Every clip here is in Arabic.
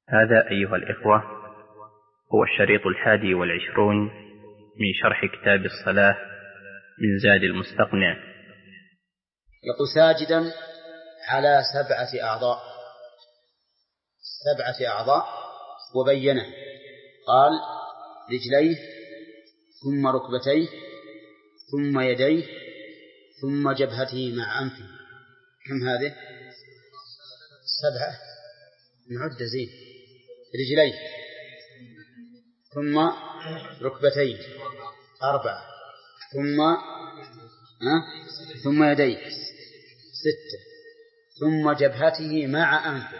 هذا أيها الإخوة هو الشريط 21 من شرح كتاب الصلاة من زاد المستقنع. يقول ساجدا على 7 أعضاء وبينه، قال رجليه ثم ركبتيه ثم يديه ثم جبهته مع أنفه. كم هذه؟ 7. نعد زين. رجليه ثم ركبتيه 4 ثم يديه 6 ثم جبهته مع أنفه.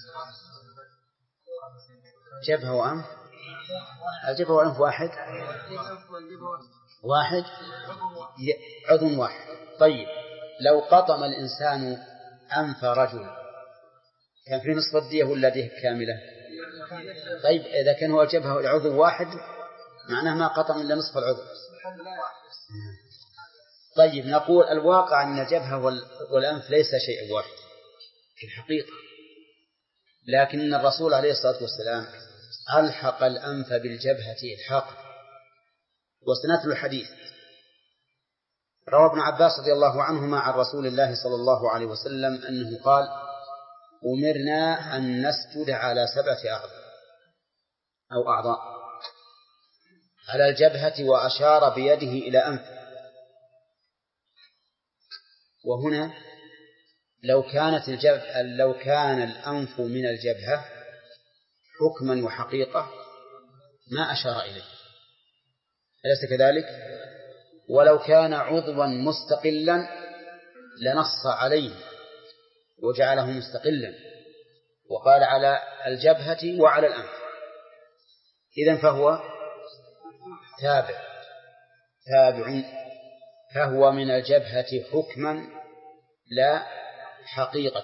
جبهة وأنف، الجبهة والأنف واحد عضو واحد. طيب لو قطم الإنسان أنف رجل كان في نصف الدية ولا ديه كاملة؟ طيب إذا كان هو الجبهة والعضو واحد معناه ما قطم إلا نصف العضو. طيب نقول الواقع أن الجبهة والأنف ليس شيء واحد في الحقيقة، لكن الرسول عليه الصلاة والسلام ألحق الأنف بالجبهة إلحاقا. وسنتلو الحديث. روى ابن عباس رضي الله عنهما عن رسول الله صلى الله عليه وسلم أنه قال: أمرنا أن نسجد على 7 أعضاء على الجبهة، وأشار بيده إلى أنفه. وهنا لو كان الأنف من الجبهة حكما وحقيقة ما أشار إليه، أليس كذلك؟ ولو كان عضوا مستقلا لنص عليه وجعله مستقلا وقال على الجبهة وعلى الأنف. إذن فهو تابع، فهو من الجبهة حكما لا حقيقة.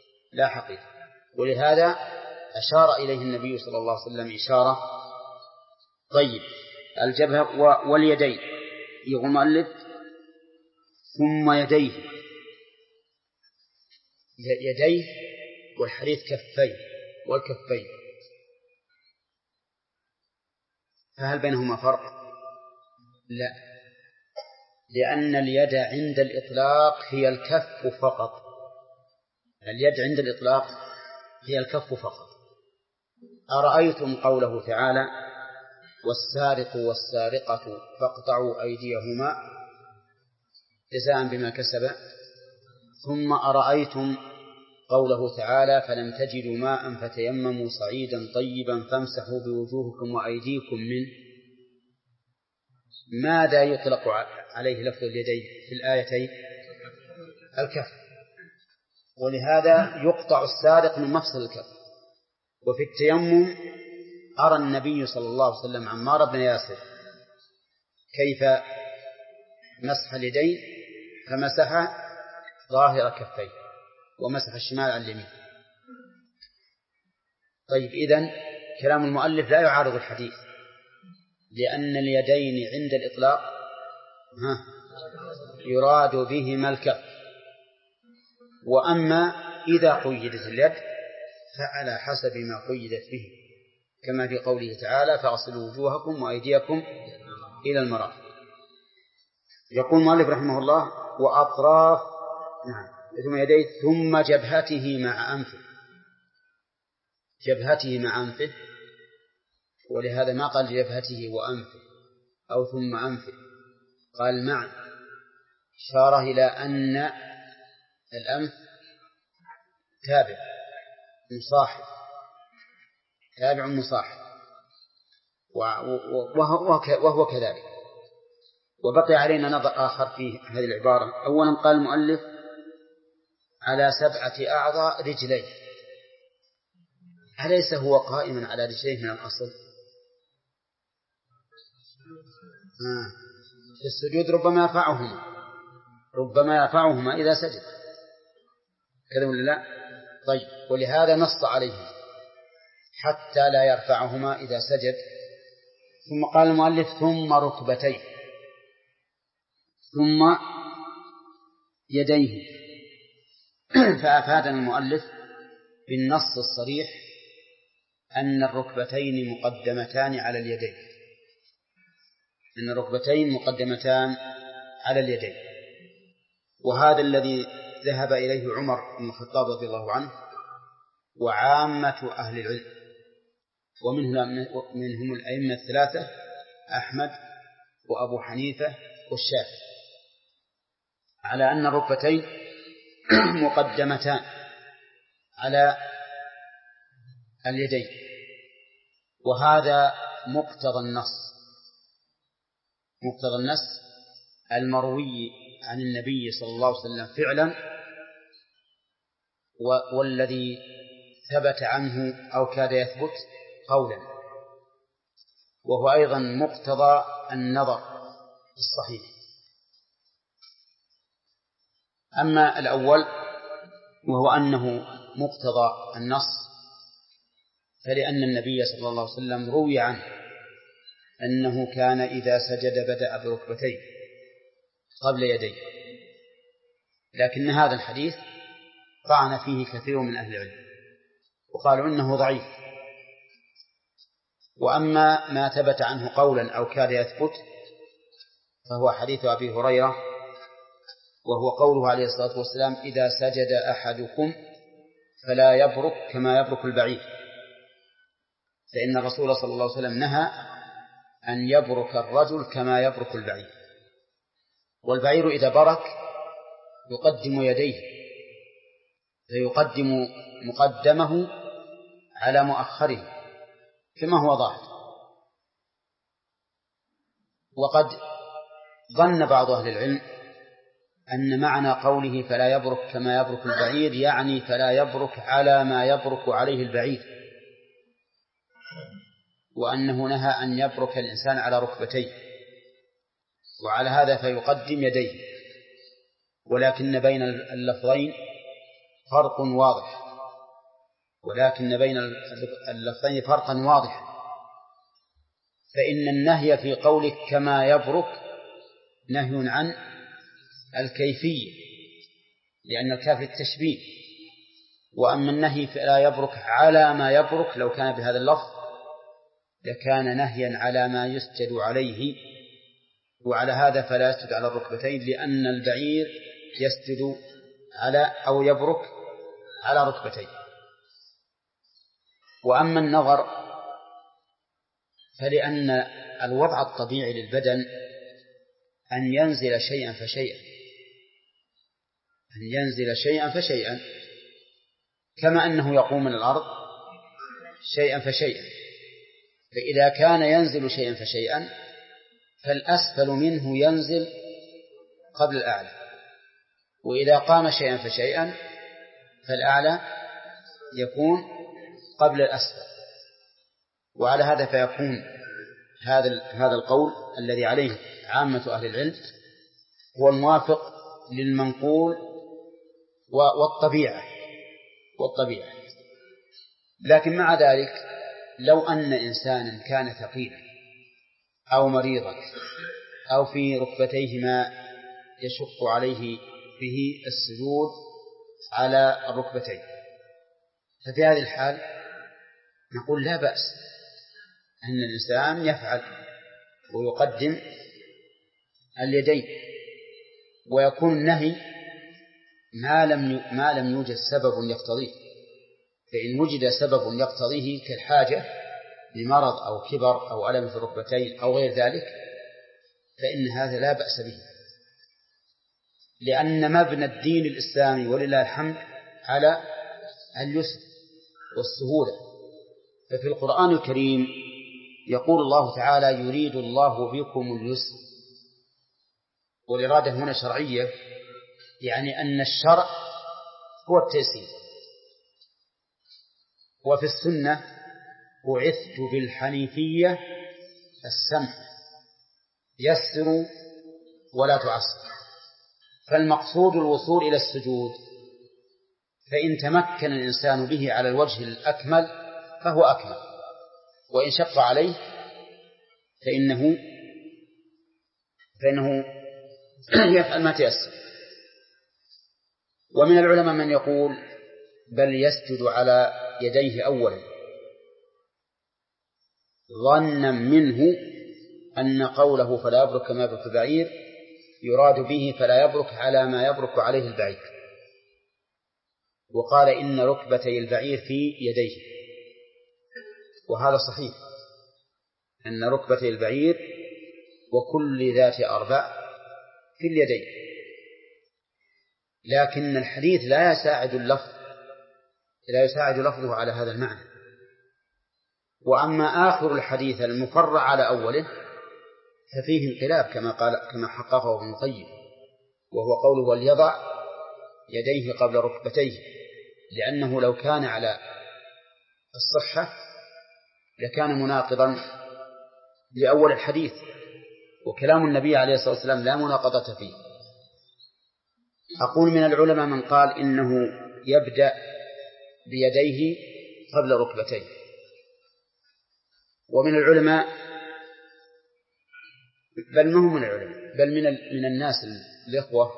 ولهذا أشار إليه النبي صلى الله عليه وسلم إشارة. طيب الجبهة واليدين، يقول المؤلف ثم يديه والحديث كفين والكفين، فهل بينهما فرق؟ لا، لأن اليد عند الإطلاق هي الكف فقط. اليد عند الإطلاق هي الكف فقط. أرأيتم قوله تعالى: والسارق والسارقة فاقطعوا أيديهما جزاء بما كسبا. ثم أرأيتم قوله تعالى: فلم تجدوا ماء فتيمموا صعيدا طيبا فامسحوا بوجوهكم وأيديكم منه. ماذا يطلق عليه لفظ اليدين في الآيتين؟ الكف. ولهذا يقطع السارق من مفصل الكف. وفي التيمم أرى النبي صلى الله عليه وسلم عمار بن ياسر كيف مسح اليدين، فمسح ظاهر كفيه ومسح الشمال على اليمين. طيب إذن كلام المؤلف لا يعارض الحديث، لأن اليدين عند الإطلاق يراد بهما الكف. وأما إذا قيدت اليد فعلى حسب ما قيدت به، كما في قوله تعالى: فاغسلوا وجوهكم وأيديكم إلى المرافق. يقول المؤلف رحمه الله: وأطراف ثم يديه ثم جبهته مع أنفه. جبهته مع أنفه، ولهذا ما قال جبهته وأنفه أو ثم أنفه، قال معا، إشارة إلى أن الأنف تابع مصاحب وهو كذلك. وبقي علينا نظر آخر في هذه العبارة. أولا قال المؤلف على 7 أعضاء رجليه، أليس هو قائما على رجليه من الأصل؟ في السجود ربما يرفعهما إذا سجد، كذا ولا لا؟ طيب ولهذا نص عليه حتى لا يرفعهما إذا سجد. ثم قال المؤلف ثم ركبتيه ثم يديه، فأفادنا المؤلف بالنص الصريح أن الركبتين مقدمتان على اليدين، أن الركبتين مقدمتان على اليدين. وهذا الذي ذهب إليه عمر بن الخطاب رضي الله عنه وعامة أهل العلم، ومنهم الأئمة الثلاثة أحمد وأبو حنيفة والشافعي، على أن الركبتين مقدمتان على اليدين. وهذا مقتضى النص المروي عن النبي صلى الله عليه وسلم فعلا، والذي ثبت عنه أو كاد يثبت قولا، وهو أيضا مقتضى النظر الصحيح. أما الأول وهو أنه مقتضى النص، فلأن النبي صلى الله عليه وسلم روي عنه أنه كان إذا سجد بدأ بركبتيه قبل يديه، لكن هذا الحديث طعن فيه كثير من أهل العلم وقالوا إنه ضعيف. وأما ما ثبت عنه قولا أو كاد يثبت فهو حديث أبي هريرة، وهو قوله عليه الصلاة والسلام: إذا سجد أحدكم فلا يبرك كما يبرك البعير، فإن الرسول صلى الله عليه وسلم نهى أن يبرك الرجل كما يبرك البعير. والبعير إذا برك يقدم يديه، فيقدم مقدمه على مؤخره كما هو ظاهر. وقد ظن بعض أهل العلم أن معنى قوله فلا يبرك كما يبرك البعير يعني فلا يبرك على ما يبرك عليه البعير، وأنه نهى أن يبرك الإنسان على ركبتيه، وعلى هذا فيقدم يديه. ولكن بين اللفظين فرق واضح، فرقا واضحا، فإن النهي في قولك كما يبرك نهي عن الكيفية، لأن الكاف التشبيه. وأما النهي فلا يبرك على ما يبرك لو كان بهذا اللفظ لكان نهيا على ما يسجد عليه، وعلى هذا فلا يسجد على الركبتين، لأن البعير يسجد على أو يبرك على ركبتين. وأما النظر فلأن الوضع الطبيعي للبدن أن ينزل شيئا فشيئا، كما أنه يقوم من الأرض شيئا فشيئا. فإذا كان ينزل شيئا فشيئا فالأسفل منه ينزل قبل الأعلى، وإذا قام شيئا فشيئا فالأعلى يكون قبل الأسفل. وعلى هذا فيكون هذا القول الذي عليه عامة أهل العلم هو الموافق للمنقول والطبيعة. لكن مع ذلك لو أن إنسانا كان ثقيلا أو مريضا أو في ركبتيه ما يشق عليه به السجود على الركبتين، ففي هذه الحال نقول لا بأس أن الإنسان يفعل ويقدم اليدين، ويكون النهي ما لم يوجد سبب يقتضيه. فإن وجد سبب يقتضيه كالحاجة لمرض أو كبر أو ألم في الركبتين أو غير ذلك فإن هذا لا بأس به، لأن مبنى الدين الإسلامي ولله الحمد على اليسر والسهولة. ففي القرآن الكريم يقول الله تعالى: يريد الله بكم اليسر. والإرادة هنا شرعية، يعني أن الشرع هو التيسير. وفي السنة: بعثت بالحنيفية السمح، يسروا ولا تعسر. فالمقصود الوصول إلى السجود، فإن تمكن الإنسان به على الوجه الأكمل فهو أكمل، وإن شق عليه فإنه يفعل ما تيسر. ومن العلماء من يقول بل يسجد على يديه أولا، ظنا منه أن قوله فلا يبرك كما يبرك البعير يراد به فلا يبرك على ما يبرك عليه البعير، وقال إن ركبتي البعير في يديه، وهذا صحيح أن ركبتي البعير وكل ذات أربع في اليدين، لكن الحديث لا يساعد لفظه على هذا المعنى. وأما آخر الحديث المفرع على أوله ففيه انقلاب كما حققه ابن القيم، وهو قوله وليضع يديه قبل ركبتيه، لأنه لو كان على الصحة لكان مناقضا لأول الحديث، وكلام النبي عليه الصلاة والسلام لا مناقضة فيه. أقول من العلماء من قال إنه يبدأ بيديه قبل ركبتيه، ومن العلماء بل ما هم من العلماء بل من الناس الإخوة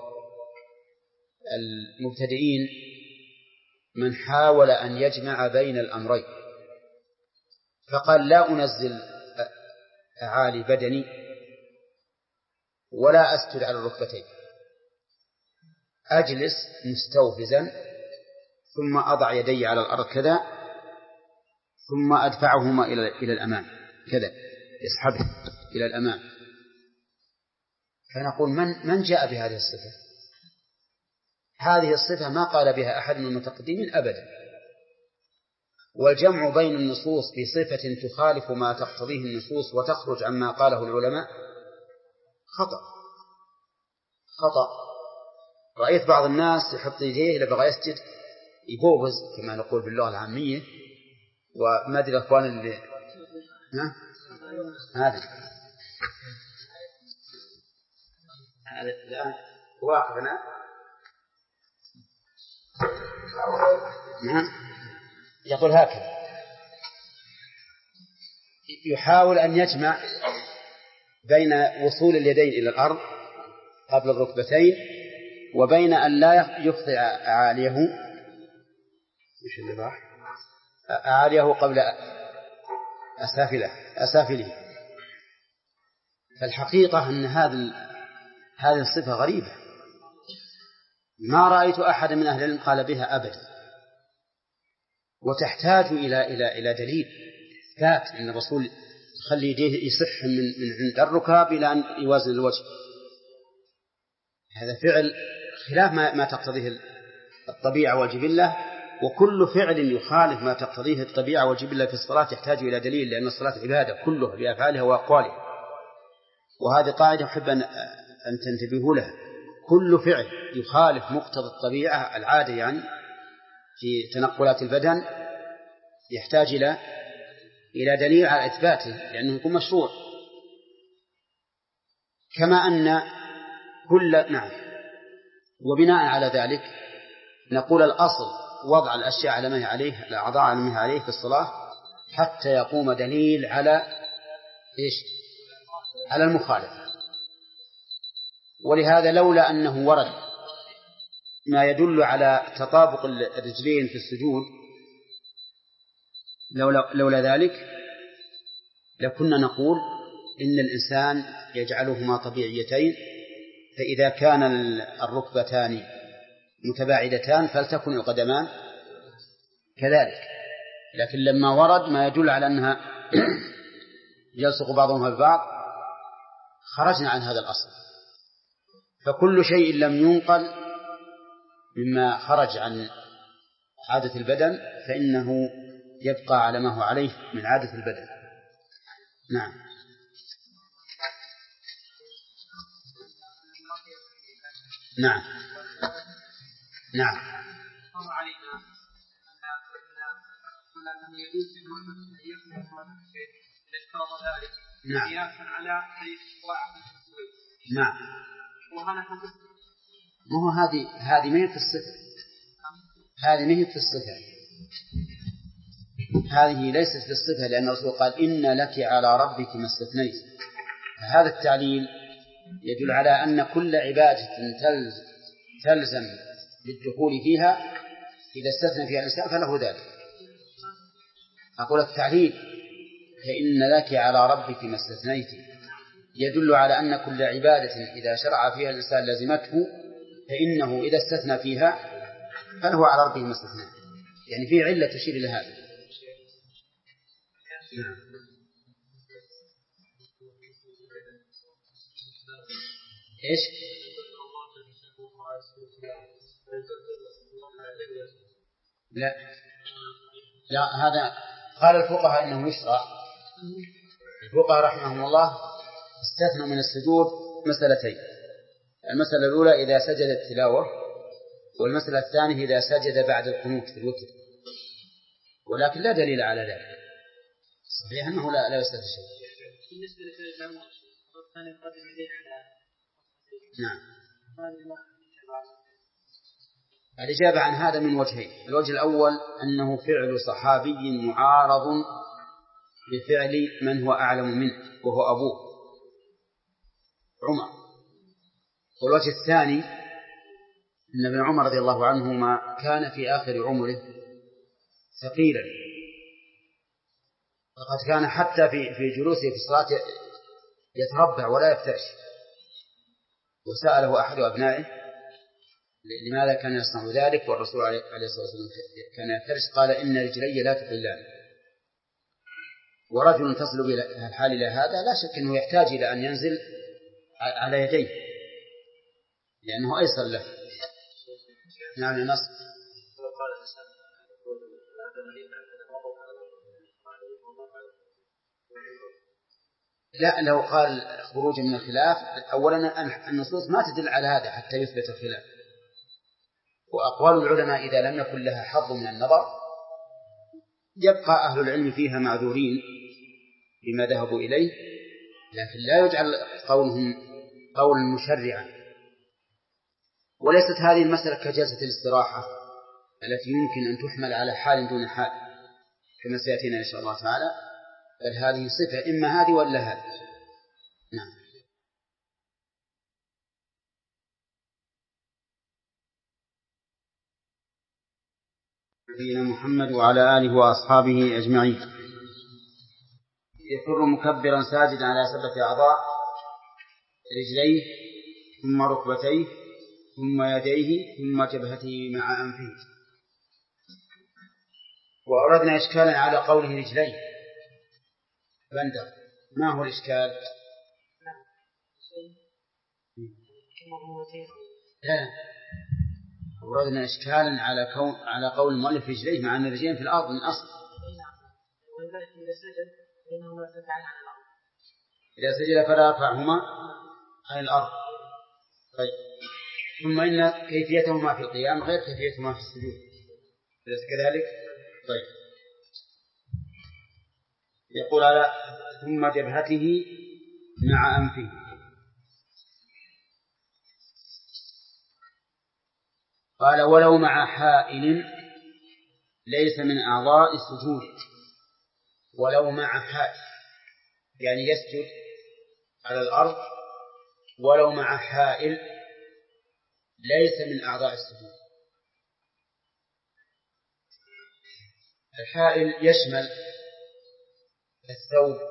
المبتدئين من حاول أن يجمع بين الأمرين، فقال لا أنزل أعالي بدني ولا أسجد على الركبتين، أجلس مستوفزا ثم أضع يدي على الأرض كذا ثم أدفعهما إلى الأمام كذا، يسحبه إلى الأمام. فنقول من جاء بهذه الصفة؟ هذه الصفة ما قال بها أحد من المتقدمين أبدا. والجمع بين النصوص بصفة تخالف ما تقتضيه النصوص وتخرج عما قاله العلماء خطأ. رأيت بعض الناس يحط يديه إذا بغى يسجد يبوبز كما نقول باللغة العامية، وما أدري الأخوان اللي هذا الآن واقفنا يقول هكذا، يحاول أن يجمع بين وصول اليدين إلى الأرض قبل الركبتين وبين أن لا يخضع أعاليه قبل أسافله. فالحقيقة أن هذه الصفة غريبة، ما رأيت أحد من أهل العلم قال بها أبدا، وتحتاج إلى دليل إثبات أن الرسول يخلي يديه يصح من عند الركاب إلى أن يوازن الوجه. هذا فعل خلاف ما تقتضيه الطبيعة والجبلة، وكل فعل يخالف ما تقتضيه الطبيعة والجبلة في الصلاة يحتاج إلى دليل، لأن الصلاة عبادة كلها بأفعالها وأقوالها. وهذه قاعدة أحب أن تنتبهوا لها، كل فعل يخالف مقتضى الطبيعة العادة يعني في تنقلات البدن يحتاج إلى دليل على إثباته لأنه يكون مشروع. كما أن وبناء على ذلك نقول الأصل وضع الأشياء على ما هي عليه، الأعضاء على ما هي عليه في الصلاة حتى يقوم دليل على على المخالفة. ولهذا لولا أنه ورد ما يدل على تطابق الرجلين في السجود لولا ذلك لكنا نقول إن الإنسان يجعلهما طبيعيتين، فإذا كان الركبتان متباعدتان فلتكن القدمان كذلك. لكن لما ورد ما يدل على أنها يلصق بعضهما ببعض خرجنا عن هذا الأصل. فكل شيء لم ينقل مما خرج عن عادة البدن فإنه يبقى على ما هو عليه من عادة البدن. نعم. نعم. نعم. نعم. نعم. مو هذه ما هي في الصفة، هذه ما هي في الصفة، هذه ليست في الصفة، لأن الرسول قال إن لك على ربك ما استثنيت. هذا التعليل يدل على أن كل عبادة تلزم بالدخول فيها إذا استثنى فيها الإنسان فله ذلك. أقول التعليل فإن لك على ربك ما استثنيت، يدل على أن كل عبادة إذا شرع فيها الإنسان لزمته، فإنه إذا استثنى فيها فله على ربه ما استثنى، يعني في علة تشير إلى هذا. نعم. إيش؟ لا هذا قال الفقهاء إنه يشرع. الفقهاء رحمهم الله استثنوا من السجود مسألتين: المسألة الأولى إذا سجد التلاوة، والمسألة الثانية إذا سجد بعد القنوت في الوتر، ولكن لا دليل على ذلك. صحيح أنه لا يستثنى شيء. بالنسبة للإمام الثاني يقدم يديه على نعم. الإجابة عن هذا من وجهين: الوجه الأول أنه فعل صحابي معارض بفعل من هو أعلم منه وهو أبوه عمر. والوجه الثاني أن ابن عمر رضي الله عنهما كان في آخر عمره ثقيلا، وقد كان حتى في جلوسه في الصلاة يتربع ولا يفترش. وسأله أحد أبنائه لماذا كان يصنع ذلك والرسول عليه الصلاة والسلام كان يفترش؟ قال: إن رجلي لا تقلان. ورجل تصل به الحال إلى هذا لا شك أنه يحتاج إلى أن ينزل على يديه لأنه أيسر له. نعم النص. لا، لو قال خروج من الخلاف، أولا النصوص ما تدل على هذا حتى يثبت الخلاف، وأقوال العلماء إذا لم يكن لها حظ من النظر يبقى أهل العلم فيها معذورين بما ذهبوا إليه، لكن لا يجعل قولهم قولا مشرعا. وليست هذه المسألة كجلسة الاستراحة التي يمكن أن تحمل على حال دون حال كما سيأتينا إن شاء الله تعالى، بل هذه صفة إما هذه ولا هذه. نعم. نبينا محمد وعلى آله وأصحابه أجمعين. يفر مكبرا ساجدا على 7 أعضاء: رجليه ثم ركبتيه ثم يديه ثم جبهته مع أنفه. وأردنا إشكالا على قوله رجليه. بندر، ما هو الإشكال؟ لا، أردنا إشكالا على قول المؤلف رجليه مع أن الرجلين في الأرض من أصل. إذا سجد فلا يرفعهما عن الأرض. طيب، ثم إن كيفيتهما في القيام غير كيفيتهما في السجود، أليس كذلك؟ طيب، يقول على ثم جبهته مع أنفه. قال: ولو مع حائل ليس من أعضاء السجود. ولو مع حائل يعني يسجد على الأرض ولو مع حائل ليس من أعضاء السجود. الحائل يشمل الثوب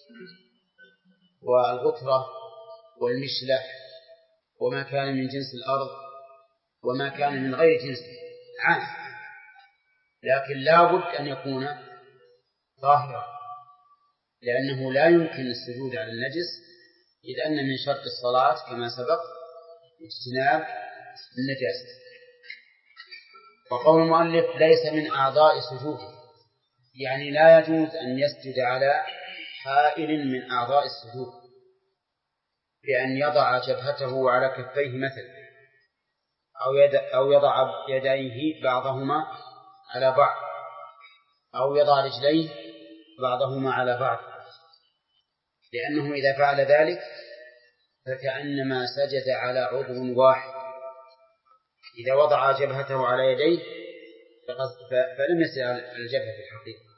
والغترة والمشلح وما كان من جنس الأرض وما كان من غير جنس عام، لكن لا بد أن يكون ظاهرا، لأنه لا يمكن السجود على النجس، إذ أن من شرط الصلاة كما سبق اجتناب النجاسة. وقول المؤلف ليس من أعضاء سجوده يعني لا يجوز أن يسجد على حائل من أعضاء السجود بأن يضع جبهته على كفيه مثلا أو يضع يديه بعضهما على بعض أو يضع رجليه بعضهما على بعض، لأنه إذا فعل ذلك فكأنما سجد على عضو واحد. إذا وضع جبهته على يديه فلم يسجد على الجبهة في الحقيقة،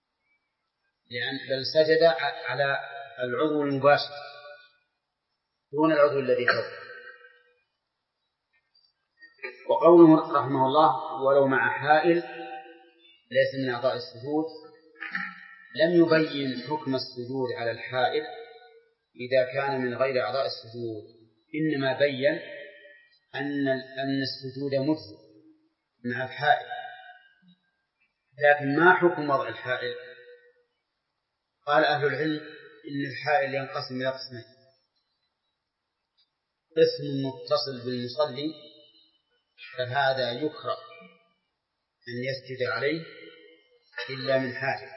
بل سجد على العضو المباشر دون العضو الذي فوقه. وقوله رحمه الله ولو مع حائل ليس من أعضاء السجود، لم يبين حكم السجود على الحائل إذا كان من غير أعضاء السجود، إنما بين أن السجود مجزئ مع الحائل. لكن ما حكم وضع الحائل؟ قال أهل العلم إن الحائل ينقسم إلى قسمين: قسم متصل بالمصلي فهذا يكره أن يسجد عليه إلا من حاجة،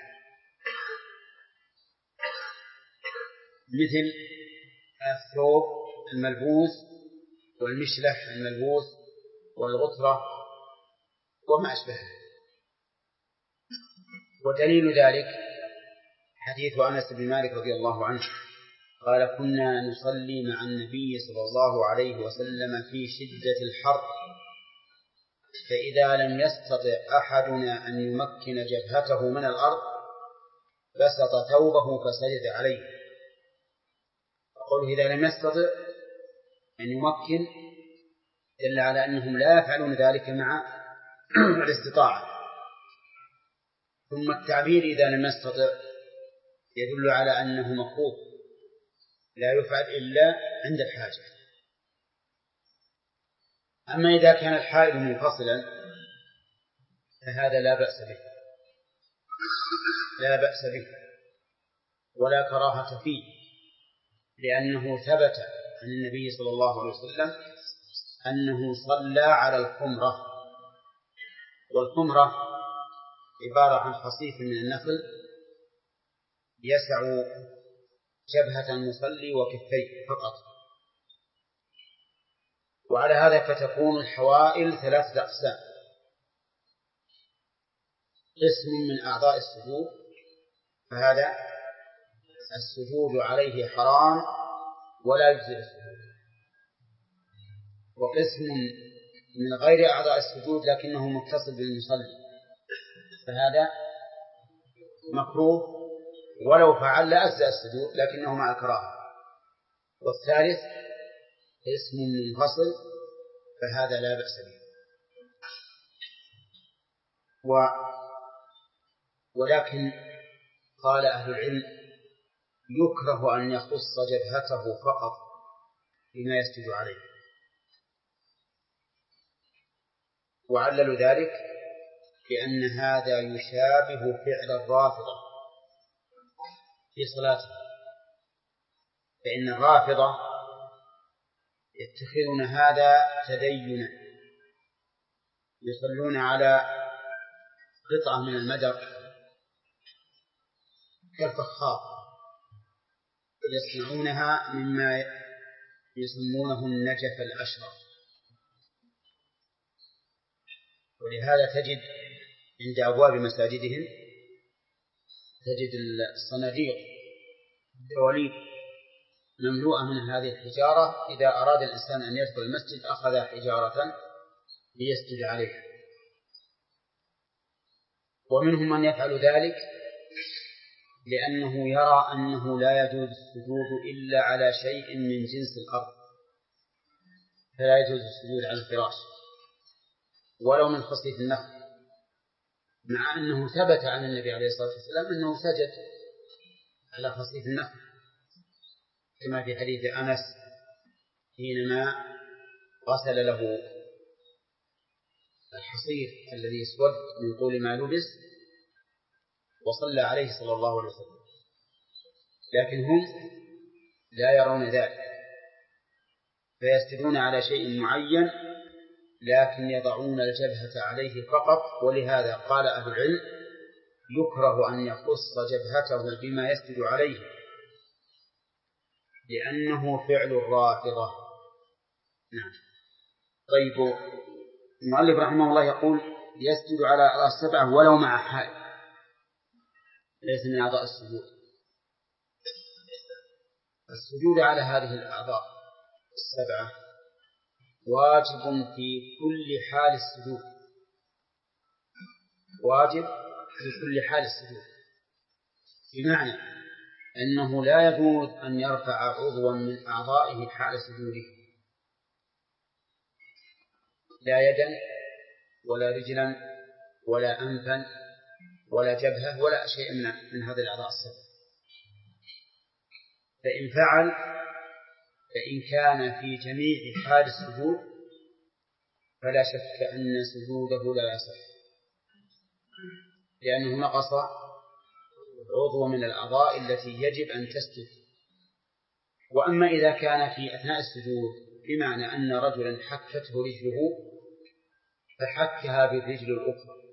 مثل الثوب الملبوس والمشلح الملبوس والغترة وما أشبهه. ودليل ذلك حديث أنس بن مالك رضي الله عنه قال: كنا نصلي مع النبي صلى الله عليه وسلم في شدة الحر، فإذا لم يستطع أحدنا أن يمكن جبهته من الأرض بسط ثوبه فسجد عليه. أقول إذا لم يستطع أن يمكن دل على أنهم لا يفعلون ذلك مع الاستطاعة. ثم التعبير إذا لم يستطع يدل على أنه مكروه لا يفعل إلا عند الحاجة. أما إذا كان الحائل منفصلا فهذا لا بأس به ولا كراهة فيه، لأنه ثبت عن النبي صلى الله عليه وسلم أنه صلى على الخمرة، والخمرة عبارة عن خصيف من النخل يسع جبهة المصلي وكفيه فقط. وعلى هذا فتكون الحوائل 3 أقسام: قسم من أعضاء السجود فهذا السجود عليه حرام ولا يجزئ السجود، وقسم من غير أعضاء السجود لكنه متصل بالمصلي فهذا مكروه ولو فعل لأجزأ السجود لكنه مع الكراهة، والثالث قسم منفصل فهذا لا بأس به. ولكن قال أهل العلم يكره أن يخص جبهته فقط بما يسجد عليه، وعللوا ذلك بأن هذا يشابه فعل الرافضة في صلاته، فإن الرافضة يتخذون هذا تدينا، يصلون على قطعة من المدر كالفخار يصنعونها مما يسمونه النجف الأشرف، ولهذا تجد عند أبواب مساجدهم تجد الصناديق الدواليب مملوءة من هذه الحجارة، إذا أراد الإنسان أن يدخل المسجد أخذ حجارة ليسجد عليها. ومنهم من يفعل ذلك لأنه يرى أنه لا يجوز السجود إلا على شيء من جنس الأرض، فلا يجوز السجود على الفراش ولو من خصيف النخل، مع أنه ثبت عن النبي عليه الصلاة والسلام أنه سجد على خصيف النخل، كما في حديث أنس حينما غسل له الحصير الذي اسود من طول ما لبس وصلى عليه صلى الله عليه وسلم. لكن هم لا يرون ذلك فيسجدون على شيء معين لكن يضعون الجبهة عليه فقط. ولهذا قال أهل العلم يكره أن يخص جبهته بما يسجد عليه لأنه فعل الرافضة. نعم. طيب، المؤلف رحمه الله يقول يسجد على أعضاء 7 ولو مع حائل ليس من أعضاء السجود. السجود على هذه الأعضاء 7 واجب في كل حال السجود، واجب في كل حال السجود، بمعنى أنه لا يجوز أن يرفع عضوا من أعضائه حال سجوده، لا يدا ولا رجلا ولا أنفا ولا جبهة ولا شيء من هذه الأعضاء السبع. فإن فعل فإن كان في جميع حال السجود فلا شك أن سجوده لا يصح، لأنه نقص عضو من الأعضاء التي يجب أن تسجد. وأما إذا كان في أثناء السجود بمعنى أن رجلا حكته رجله فحكها بالرجل الأخرى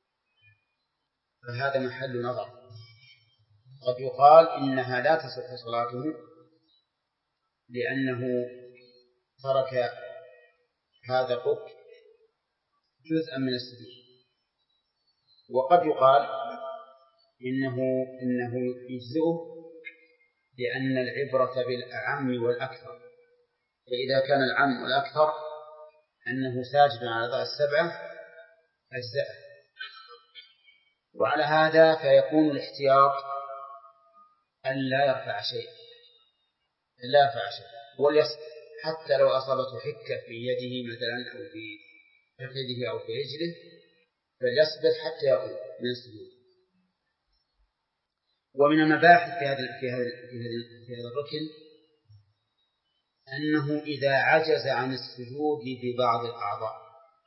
فهذا محل نظر. قد يقال إنها لا تصح صلاته لأنه ترك هذا الركن جزءا من السجود. وقد يقال إنه يجزئه لأن العبرة بالأعم والأكثر، فإذا كان العم والأكثر أنه ساجد على الأعضاء السبعة أجزأه. وعلى هذا فيكون الاحتياط أن لا يرفع شيء وليصبر حتى لو أصابته حكة في يده مثلا أو في فخذه أو في رجله فليصبر حتى يقوم من السجود. ومن المباحث في هذا الركن أنه إذا عجز عن السجود ببعض الأعضاء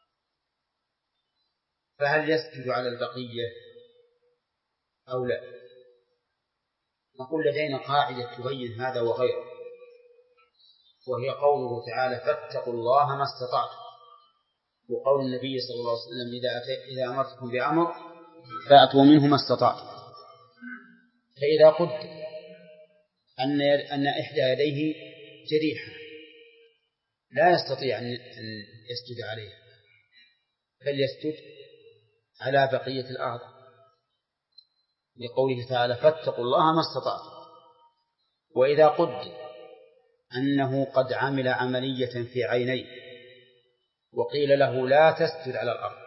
فهل يسجد على البقية أو لا؟ نقول لدينا قاعدة تبين هذا وغيره، وهي قوله تعالى فاتقوا الله ما استطعتم، وقول النبي صلى الله عليه وسلم إذا أمرتكم بأمر فأتوا منه ما استطعتم. فإذا قلت أن إحدى يديه جريحة لا يستطيع أن يسجد عليها فليسجد على بقية الأعضاء لقوله تعالى فاتقوا الله ما استطعتم. وإذا قلت أنه قد عمل عملية في عينيه وقيل له لا تسجد على الأرض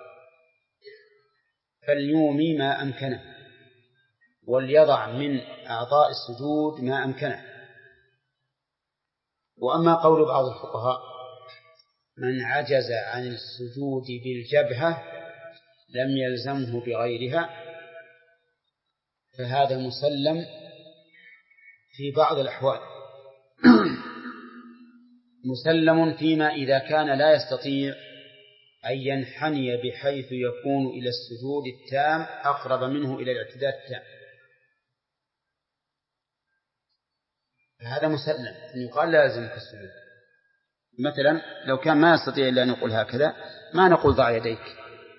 فليومي ما أمكنه وليضع من أعضاء السجود ما أمكنه. وأما قول بعض الفقهاء من عجز عن السجود بالجبهة لم يلزمه بغيرها فهذا مسلم في بعض الأحوال مسلم فيما إذا كان لا يستطيع أن ينحني بحيث يكون إلى السجود التام أقرب منه إلى الاعتدال التام، فهذا مسلم أن يقال لازمك السجود. مثلا لو كان ما يستطيع إلا أن يقول هكذا ما نقول ضع يديك،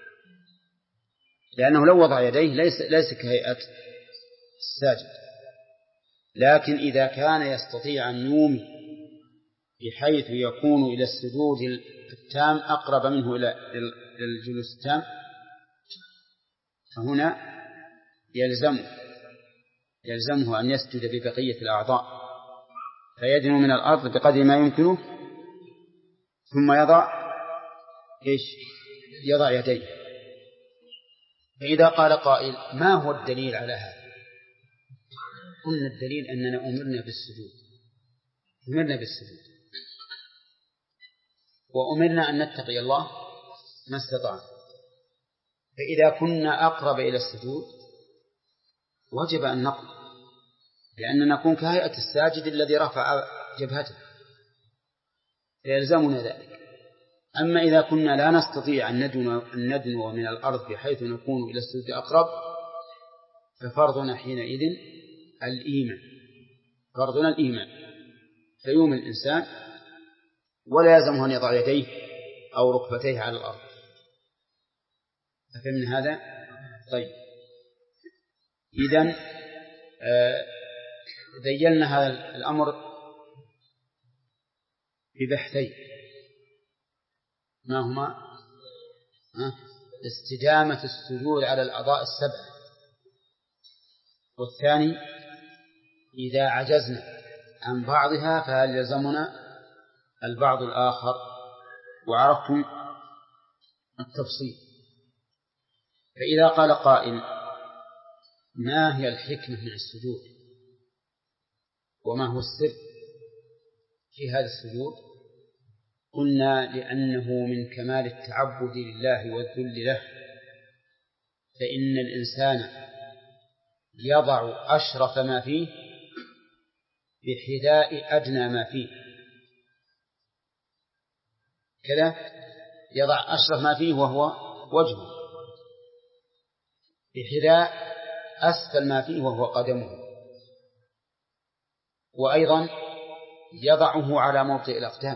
لأنه لو وضع يديه ليس كهيئة الساجد. لكن إذا كان يستطيع أن يومي بحيث يكون إلى السجود التام أقرب منه إلى الجلوس التام فهنا يلزمه أن يسجد ببقية الأعضاء فيدنو من الأرض بقدر ما يمكنه ثم يضع يديه. فإذا قال قائل ما هو الدليل على هذا؟ قلنا الدليل أننا أمرنا بالسجود وأمرنا أن نتقي الله ما استطعنا. فإذا كنا أقرب إلى السجود وجب أن نقل لأننا نكون كهيئة الساجد الذي رفع جبهته فيلزمنا ذلك. أما إذا كنا لا نستطيع أن ندنو من الأرض بحيث نكون إلى السجود أقرب ففرضنا حينئذ الإيمان فيوم الإنسان ولا يلزمه أن يضع يديه أو ركبتيه على الأرض. فمن هذا طيب إذن ذيلنا هذا الأمر ببحثين ما هما استدامة السجود على الأعضاء السبع، والثاني إذا عجزنا عن بعضها فهل يلزمنا البعض الآخر، وعرفتم التفصيل. فإذا قال قائل ما هي الحكمة من السجود وما هو السر في هذا السجود؟ قلنا لأنه من كمال التعبد لله والذل له، فإن الإنسان يضع أشرف ما فيه بحذاء أدنى ما فيه، كذا يضع أشرف ما فيه وهو وجهه بحذاء أسفل ما فيه وهو قدمه، وأيضا يضعه على موطئ الأقدام،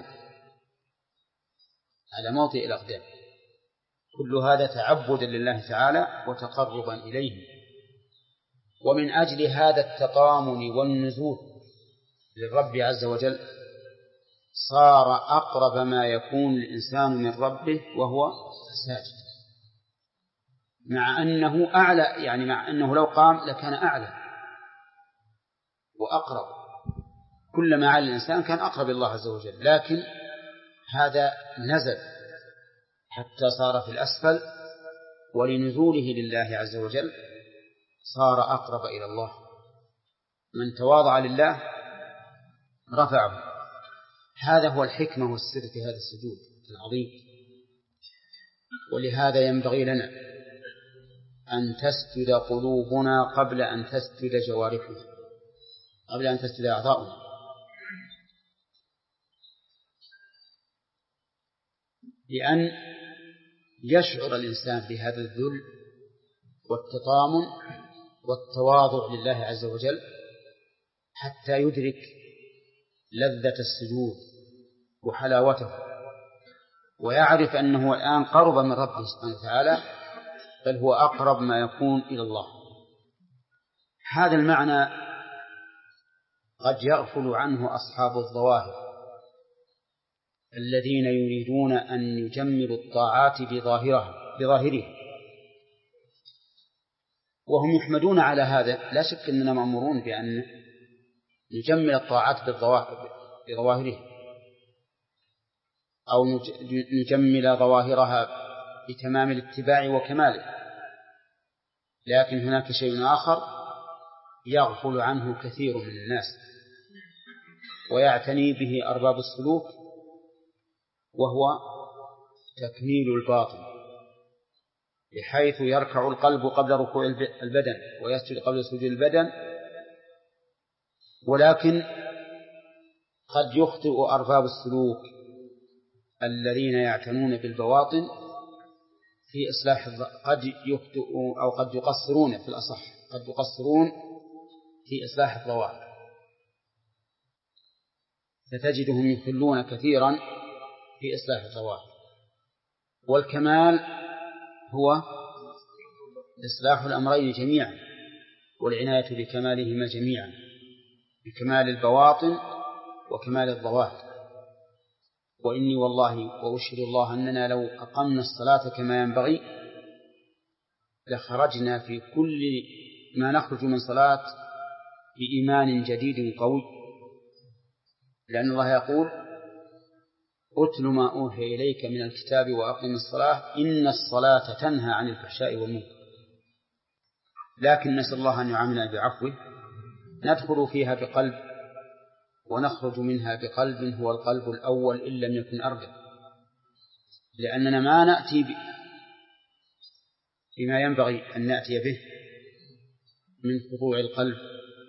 على موطئ الأقدام. كل هذا تعبدا لله تعالى وتقربا إليه. ومن أجل هذا التطامن والنزول للرب عز وجل صار أقرب ما يكون الإنسان من ربه وهو ساجد، مع أنه أعلى، يعني مع أنه لو قام لكان أعلى وأقرب، كلما على الإنسان كان أقرب الله عز وجل، لكن هذا نزل حتى صار في الأسفل، ولنزوله لله عز وجل صار أقرب إلى الله. من تواضع لله رفعه. هذا هو الحكمة والسر في هذا السجود العظيم. ولهذا ينبغي لنا أن تسجد قلوبنا قبل أن تسجد جوارحنا، قبل أن تسجد أعضاؤنا، لأن يشعر الإنسان بهذا الذل والتطامن والتواضع لله عز وجل حتى يدرك لذة السجود وحلاوته، ويعرف أنه الآن قرب من ربه سبحانه وتعالى، بل هو أقرب ما يكون إلى الله. هذا المعنى قد يغفل عنه أصحاب الظواهر الذين يريدون أن يجملوا الطاعات بظاهرها، وهم يحمدون على هذا، لا شك أننا مأمورون بأن نجمل الطاعات بظواهرها، أو نجمل ظواهرها بتمام الاتباع وكماله، لكن هناك شيء آخر يغفل عنه كثير من الناس ويعتني به أرباب السلوك، وهو تكميل الباطن، بحيث يركع القلب قبل ركوع البدن ويسجد قبل سجود البدن، ولكن قد يخطئ أرباب السلوك الذين يعتنون بالبواطن في إصلاح قد يخطئوا أو قد يقصرون، في الأصح قد يقصرون في إصلاح الظواهر، فتجدهم يخلون كثيرا في إصلاح الظواهر. والكمال هو إصلاح الأمرين جميعا والعناية بكمالهما جميعا، بكمال البواطن وكمال الظواهر. وإني والله وأشهد الله أننا لو أقمنا الصلاة كما ينبغي لخرجنا في كل ما نخرج من صلاة بإيمان جديد قوي، لأن الله يقول أتل ما أوحي إليك من الكتاب وأقم الصلاة إن الصلاة تنهى عن الفحشاء والمنكر. لكن نسأل الله أن يعاملنا بعفوه، ندخل فيها بقلب ونخرج منها بقلب هو القلب الأول إن لم يكن أرجل، لأننا ما نأتي بما ينبغي أن نأتي به من خضوع القلب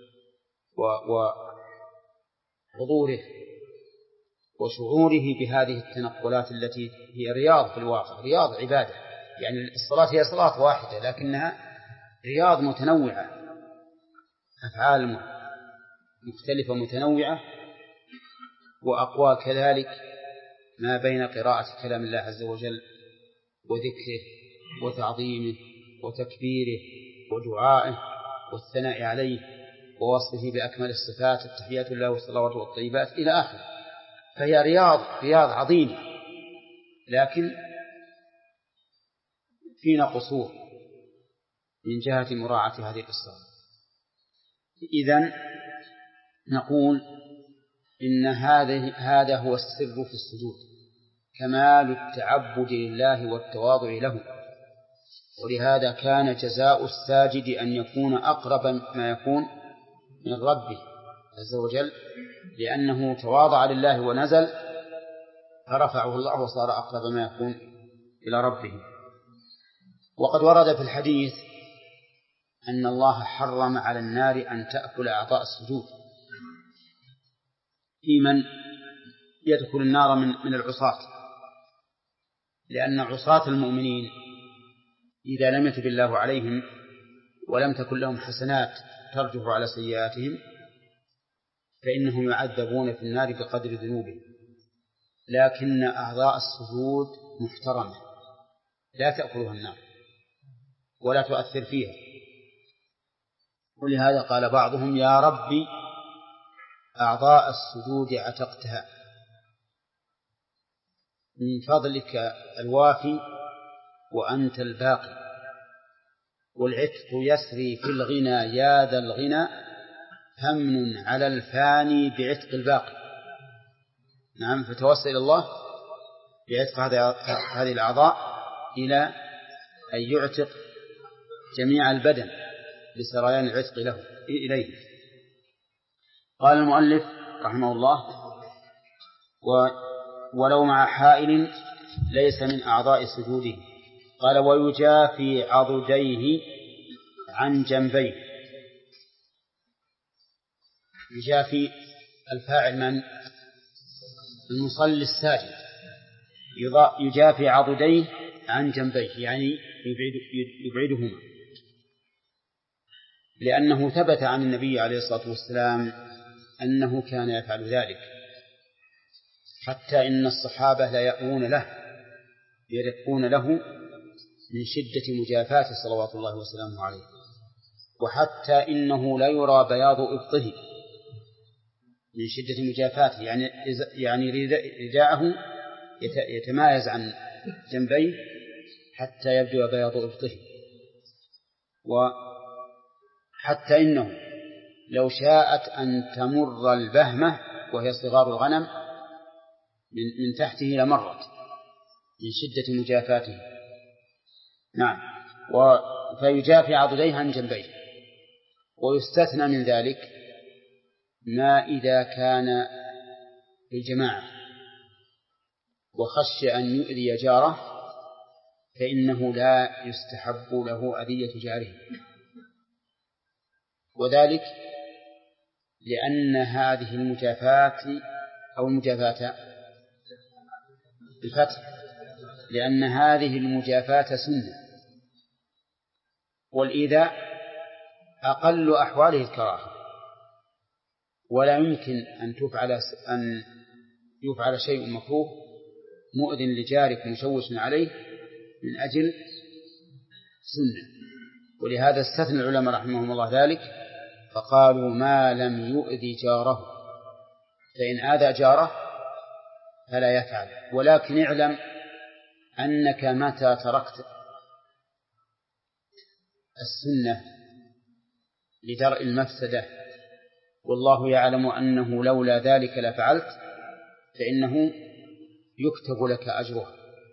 وحضوره وشعوره بهذه التنقلات التي هي رياض في الواقع، رياض عبادة. يعني الصلاة هي صلاة واحدة لكنها رياض متنوعة، أفعال مختلفة متنوعة، وأقوال كذلك، ما بين قراءة كلام الله عز وجل وذكره وتعظيمه وتكبيره ودعائه والثناء عليه ووصفه بأكمل الصفات، التحيات الله والصلوات والطيبات إلى آخره. فهي رياض عظيم، لكن فينا قصور من جهة مراعاة هذه الصلاة. إذن نقول إن هذا هو السر في السجود، كمال التعبد لله والتواضع له. ولهذا كان جزاء الساجد أن يكون أقرب ما يكون من ربه عز وجل، لأنه تواضع لله ونزل فرفعه الله وصار أقرب ما يكون إلى ربه. وقد ورد في الحديث أن الله حرم على النار أن تأكل أعضاء السجود في من يدخل النار من العصاة، لأن عصاة المؤمنين إذا لم يتب الله عليهم ولم تكن لهم حسنات ترجح على سيئاتهم فإنهم يعذبون في النار بقدر ذنوبهم، لكن أعضاء السجود محترمة لا تأكلها النار ولا تؤثر فيها. ولهذا قال بعضهم: يا ربي أعضاء السجود عتقتها، من فضلك الوافي وأنت الباقي، والعتق يسري في الغنى يا ذا الغنى، فمن على الفاني بعتق الباقي. نعم، فتوسل إلى الله بعتق هذه الأعضاء إلى أن يعتق جميع البدن لسريان العتق له إليه. قال المؤلف رحمه الله: ولو مع حائل ليس من أعضاء سجوده. قال: ويجافي عضديه عن جنبيه. يجافي الفاعل من؟ المصلي الساجد. يجافي عضديه عن جنبيه يعني يبعدهما، لأنه ثبت عن النبي عليه الصلاة والسلام أنه كان يفعل ذلك، حتى إن الصحابة لا يرقون له من شدة مجافاته صلوات الله وسلامه عليه، وحتى إنه لا يرى بياض إبطه من شدة مجافاته، يعني رداءه يتمايز عن جنبيه حتى يبدو بياض إبطه. وحتى إنه لو شاءت أن تمر البهمة وهي صغار الغنم من تحته لمرت من شدة مجافاته. نعم، فيجافي عضديه عن جنبيه. ويستثنى من ذلك ما إذا كان في الجماعة وخشي أن يؤذي جاره فإنه لا يستحب له أذية جاره، وذلك لأن هذه المجافاة أو المجافاة بالفتح، لأن هذه المجافاة سنة، والإيذاء أقل أحواله الكراهة، ولا يمكن أن يفعل شيء مكروه مؤذٍ لجارك مشوش عليه من أجل سنة. ولهذا استثنى العلماء رحمهم الله ذلك فقالوا: ما لم يؤذي جاره، فإن آذى جاره فلا يفعل. ولكن اعلم أنك متى تركت السنة لدرء المفسدة والله يعلم أنه لولا ذلك لفعلت فإنه يكتب لك أجرها.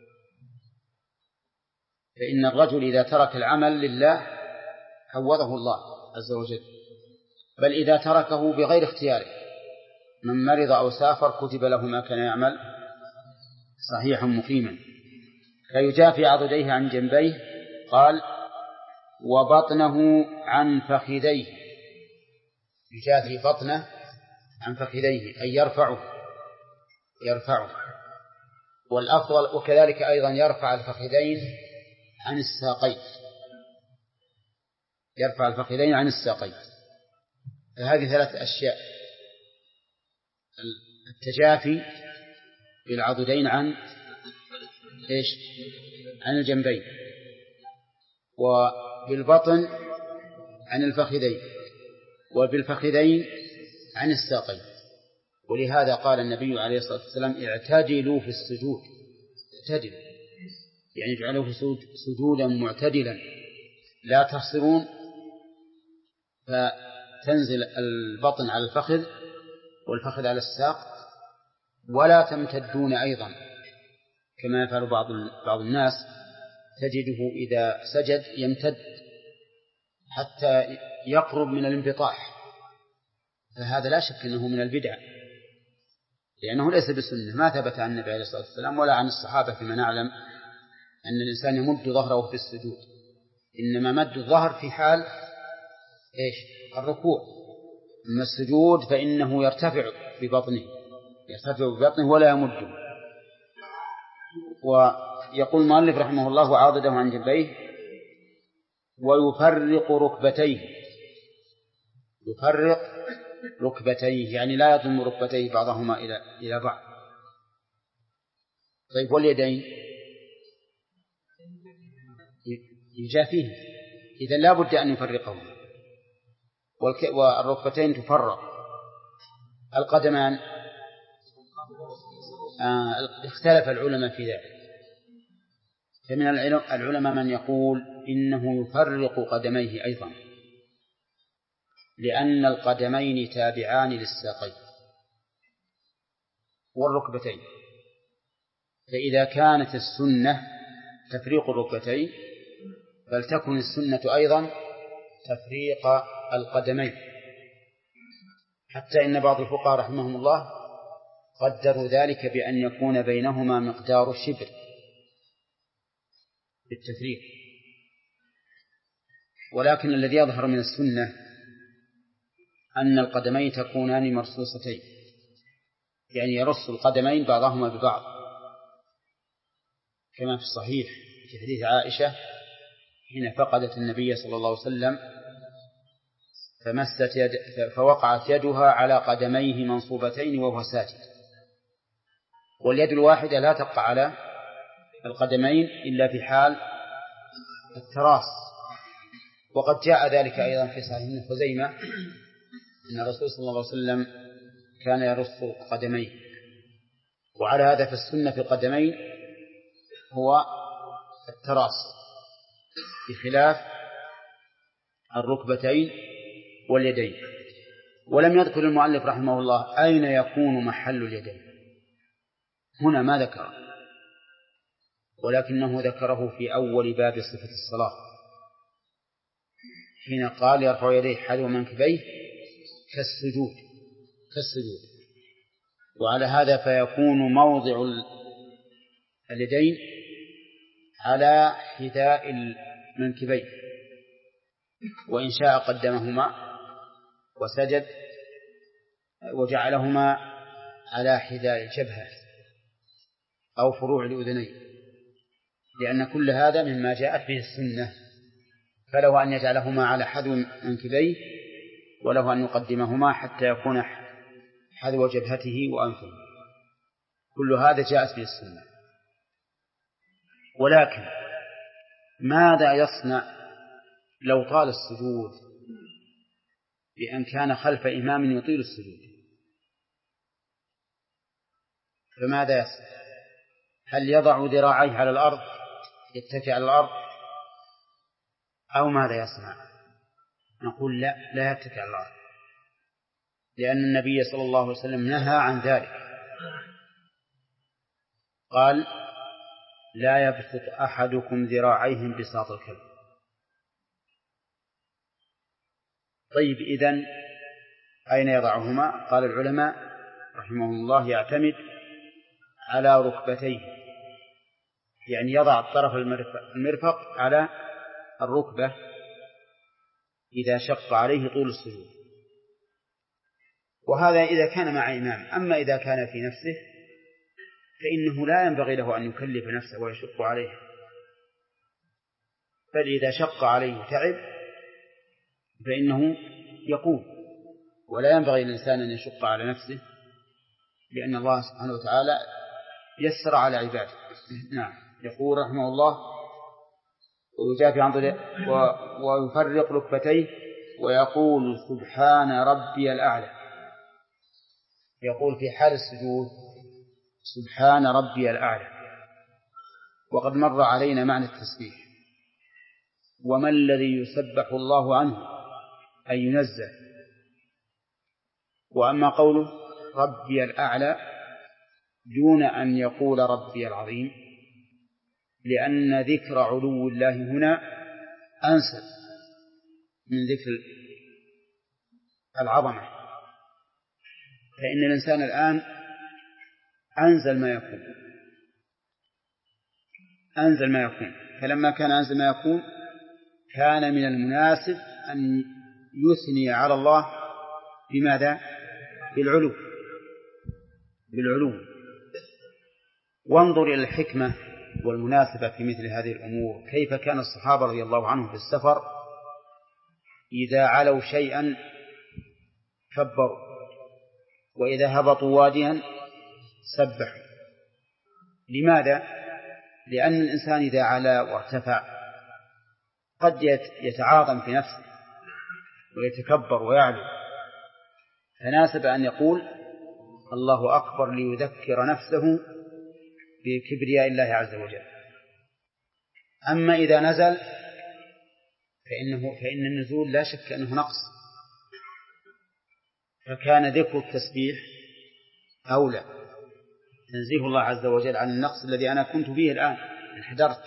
فإن الرجل إذا ترك العمل لله حوضه الله عز وجل، بل إذا تركه بغير اختياره، من مرض أو سافر كتب له ما كان يعمل صحيحا مقيما. فيجافي عضديه عن جنبيه. قال: وبطنه عن فخذيه. يجافي بطنه عن فخذيه أي يرفعه. والأفضل وكذلك أيضا يرفع الفخذين عن الساقين، يرفع الفخذين عن الساقين. فهذه ثلاث أشياء: التجافي بالعضدين عن الجنبين، وبالبطن عن الفخذين، وبالفخذين عن الساقين. ولهذا قال النبي عليه الصلاة والسلام: اعتدلوا في السجود. اعتدلوا يعني اجعلوا في سجودا معتدلا لا تخسرون، فتنزل البطن على الفخذ والفخذ على الساق، ولا تمتدون أيضا كما يفعل بعض الناس، تجده إذا سجد يمتد حتى يقرب من الانبطاح، فهذا لا شك أنه من البدع، لأنه ليس بسنة، ما ثبت عن النبي عليه الصلاة والسلام ولا عن الصحابة فيما نعلم أن الإنسان يمد ظهره في السجود، إنما مد الظهر في حال إيش؟ الركوع. أما السجود فإنه يرتفع ببطنه ولا يمده. ويقول المؤلف رحمه الله عاضده عن جنبيه ويفرق ركبتيه يعني لا يضم ركبتيه بعضهما إلى بعض. طيب واليدين يجافيه، إذن لا بد أن يفرقهما. والركبتين تفرق. القدمان اختلف العلماء في ذلك، فمن العلماء من يقول إنه يفرق قدميه أيضا، لأن القدمين تابعان للساقين والركبتين، فإذا كانت السنة تفريق الركبتين فلتكن السنة أيضا تفريق القدمين، حتى إن بعض الفقهاء رحمهم الله قدروا ذلك بأن يكون بينهما مقدار الشبر بالتفريق. ولكن الذي يظهر من السنة أن القدمين تكونان مرصوصتين، يعني يرص القدمين بعضهما ببعض، كما في الصحيح في حديث عائشة حين فقدت النبي صلى الله عليه وسلم فوقعت يدها على قدميه منصوبتين وهو ساجد، واليد الواحدة لا تقع على القدمين إلا في حال التراص. وقد جاء ذلك أيضا في صحيح ابن خزيمة أن الرسول صلى الله عليه وسلم كان يرص قدميه. وعلى هذا فالسنة في القدمين هو التراص بخلاف الركبتين واليدين. ولم يذكر المؤلف رحمه الله أين يكون محل اليدين، هنا ما ذكر، ولكنه ذكره في أول باب صفة الصلاة حين قال يرفع يديه حذو منكبيه كالسجود. وعلى هذا فيكون موضع اليدين على حذاء المنكبين، وإن شاء قدمهما وسجد وجعلهما على حذاء الجبهة أو فروع الأذنين، لأن كل هذا مما جاءت به السنة، فله أن يجعلهما على حذو منكبيه وله أن يقدمهما حتى يكون حذو جبهته وأنفه، كل هذا جاءت به السنة. ولكن ماذا يصنع لو طال السجود بأن كان خلف إمام يطيل السجود؟ فماذا يصنع؟ هل يضع ذراعيه على الأرض يتكئ على الأرض أو ماذا يصنع؟ نقول لا يتكئ على الأرض، لأن النبي صلى الله عليه وسلم نهى عن ذلك، قال لا يبسط أحدكم ذراعيه بساط الكلب. طيب إذن أين يضعهما؟ قال العلماء رحمهم الله يعتمد على ركبتيه، يعني يضع طرف المرفق على الركبة إذا شق عليه طول السجود، وهذا إذا كان مع إمام. أما إذا كان في نفسه فإنه لا ينبغي له أن يكلف نفسه ويشق عليه، بل إذا شق عليه تعب فإنه يقوم، ولا ينبغي للإنسان أن يشق على نفسه، لأن الله سبحانه وتعالى يسر على عباده. نعم. يقول رحمه الله ويجافي عن ويفرق ركبتيه ويقول سبحان ربي الأعلى، يقول في حال السجود سبحان ربي الأعلى. وقد مر علينا معنى التسبيح، وما الذي يسبح الله عنه أي ينزه. وأما قوله ربي الأعلى دون أن يقول ربي العظيم، لأن ذكر علو الله هنا أنسب من ذكر العظمة، فإن الإنسان الآن أنزل ما يكون، فلما كان أنزل ما يكون كان من المناسب أن يثني على الله بماذا؟ بالعلو. وانظر إلى الحكمة والمناسبة في مثل هذه الأمور، كيف كان الصحابة رضي الله عنهم في السفر إذا علوا شيئا كبروا، وإذا هبطوا واديا سبحوا. لماذا؟ لأن الإنسان إذا علا وارتفع قد يتعاظم في نفسه ويتكبر ويعلو، فناسب أن يقول الله أكبر ليذكر نفسه بكبرياء الله عز وجل. أما إذا نزل فإن النزول لا شك أنه نقص، فكان ذكر التسبيح أولى، تنزيه الله عز وجل عن النقص الذي أنا كنت فيه الآن انحدرت.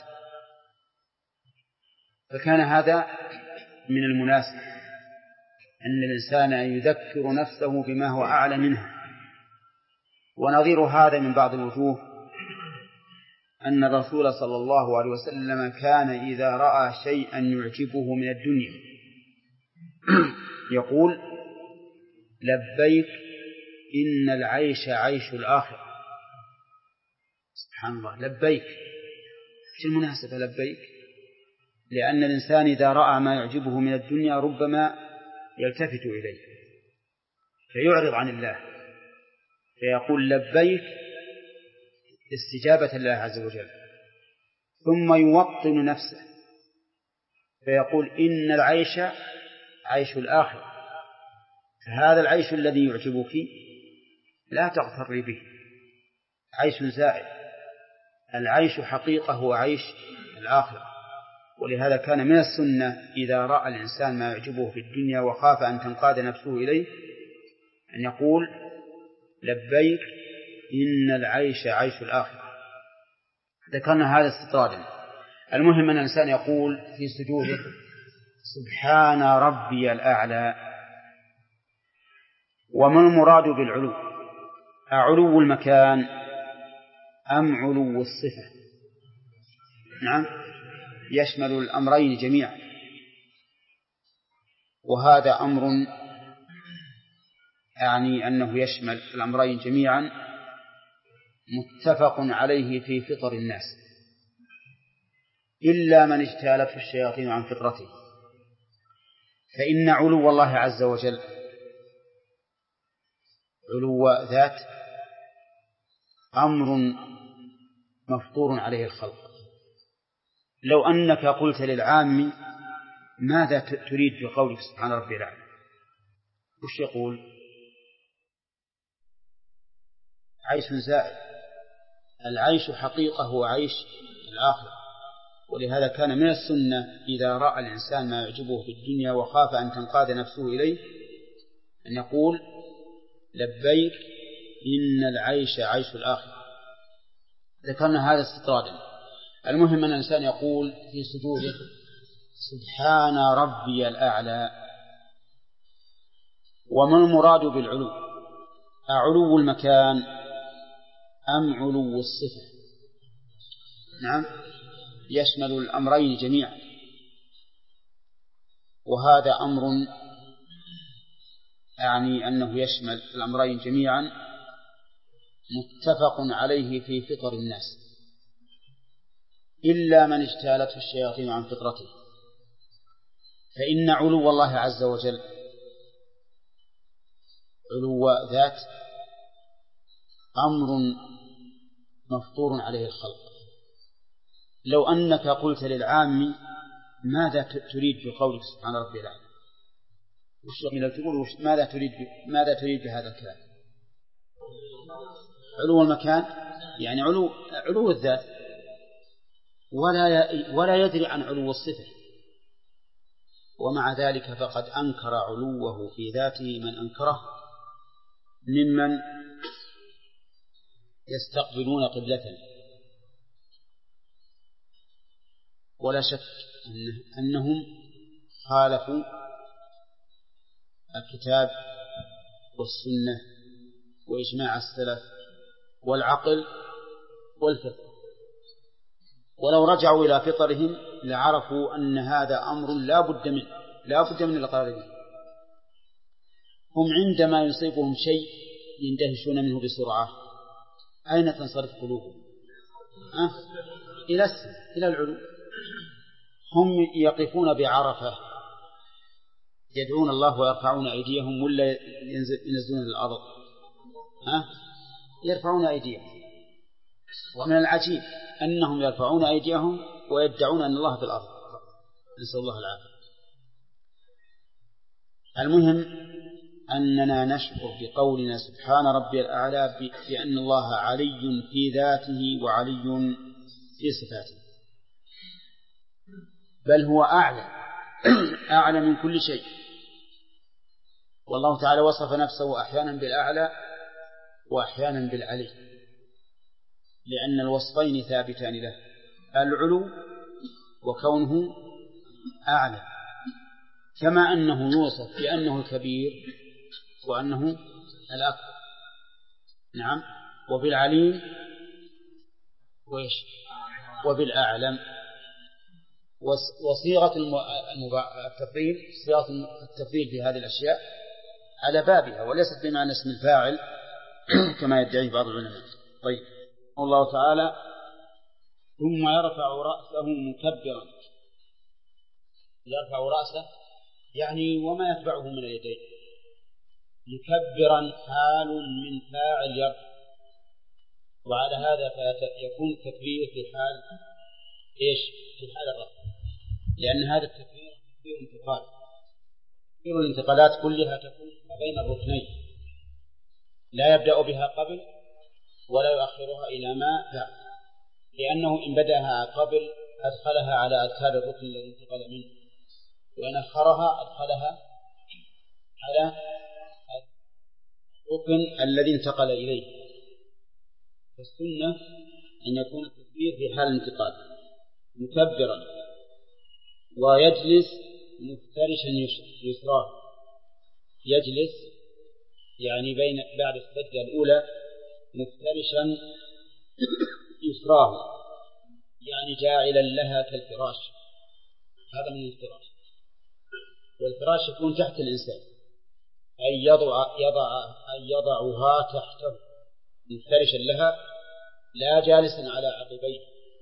فكان هذا من المناسب أن الإنسان يذكر نفسه بما هو أعلى منه. ونظير هذا من بعض الوجوه أن الرسول صلى الله عليه وسلم كان إذا رأى شيئا يعجبه من الدنيا يقول لبيك إن العيش عيش الآخرة. سبحان الله، لبيك. ايش المناسبة لبيك؟ لأن الإنسان إذا رأى ما يعجبه من الدنيا ربما يلتفت إليه فيعرض عن الله، فيقول لبيك استجابة الله عز وجل، ثم يوطن نفسه فيقول إن العيش عيش الآخرة. فهذا العيش الذي يعجبك لا تغتر به، عيش زائل. العيش حقيقة هو عيش الآخرة. ولهذا كان من السنة إذا رأى الإنسان ما يعجبه في الدنيا وخاف أن تنقاد نفسه إليه أن يقول لبيك إن العيش عيش الآخرة. ذكرنا هذا استطرادا. المهم أن الإنسان يقول في سجوده سبحان ربي الأعلى. وما المراد بالعلو؟ أعلو المكان أم علو الصفة؟ نعم، يشمل الأمرين جميعا، وهذا أمر يعني أنه يشمل الأمرين جميعا متفق عليه في فطر الناس، إلا من اجتالته الشياطين عن فطرته. فإن علو الله عز وجل علو ذات أمر مفطور عليه الخلق. لو أنك قلت للعام ماذا تريد بقولك سبحان ربي الأعلى، وش يقول؟ عيش زائل. العيش حقيقة هو عيش الآخرة. ولهذا كان من السنة إذا رأى الإنسان ما يعجبه في الدنيا وخاف أن تنقاد نفسه إليه أن يقول لبيك إن العيش عيش الآخرة. ذكرنا هذا استطرادا. المهم أن الإنسان يقول في سجوده سبحان ربي الأعلى. وما المراد بالعلو؟ أعلو المكان أم علو الصفة؟ نعم، يشمل الأمرين جميعا، وهذا أمر يعني أنه يشمل الأمرين جميعا متفق عليه في فطر الناس، إلا من اجتالته الشياطين عن فطرته. فإن علو الله عز وجل علو ذات أمر مفطور عليه الخلق. لو أنك قلت للعام ماذا تريد بقولك سبحان ربي الأعلى، لو تقول ماذا تريد بهذا الكلام؟ علو المكان يعني علو الذات، ولا يدري عن علو الصفة. ومع ذلك فقد أنكر علوه في ذاته من أنكره ممن يستقبلون قبلة. ولا شك أنهم خالفوا الكتاب والسنة وإجماع السلف والعقل والفطر. ولو رجعوا إلى فطرهم لعرفوا أن هذا أمر لا بد من الإقرار به. هم عندما يصيبهم شيء يندهشون منه بسرعة، أين تنصرف قلوبهم؟ إلى العلو. هم يقفون بعرفة يدعون الله ويرفعون أيديهم، ولا ينزلون الأرض؟ يرفعون أيديهم. ومن العجيب أنهم يرفعون أيديهم ويدعون أن الله في الأرض، نسأل الله العافية. المهم أننا نشعر بقولنا سبحان ربي الأعلى بأن الله علي في ذاته وعلي في صفاته، بل هو أعلى من كل شيء. والله تعالى وصف نفسه أحيانا بالأعلى وأحيانا بالعلي، لأن الوصفين ثابتان له، العلو وكونه أعلى، كما أنه يوصف بأنه الكبير وأنه الأكبر. نعم، وبالعليم وبالأعلم. وصيغة التفضيل في هذه الأشياء على بابها، وليست بمعنى اسم الفاعل كما يدعي بعض العلماء. طيب، الله تعالى ثم يرفع رأسه مكبرا. يرفع رأسه يعني وما يتبعه من اليدين، مكبرا حال من فاعل يرفع، وعلى هذا فيكون التكبير في حال في حال الرفع، لأن هذا التكبير تكبير انتقال. تكبير الانتقالات كلها تكون بين الركنين، لا يبدأ بها قبل ولا يؤخرها إلى ما بعد، لأنه إن بدأها قبل أدخلها على أدخال الركن الذي انتقل منه، وإن أخرها أدخلها على الركن الذي انتقل إليه. فالسنة أن يكون التكبير في حال الانتقال مكبرا، ويجلس مفترشا يسراه. يجلس يعني بعد السجدة الأولى مفترشا يسراه، يعني جاعلا لها كالفراش. هذا من الافتراش، والفراش يكون تحت الإنسان، أي يضعها تحته مفترشا لها، لا جالسا على عقبيه،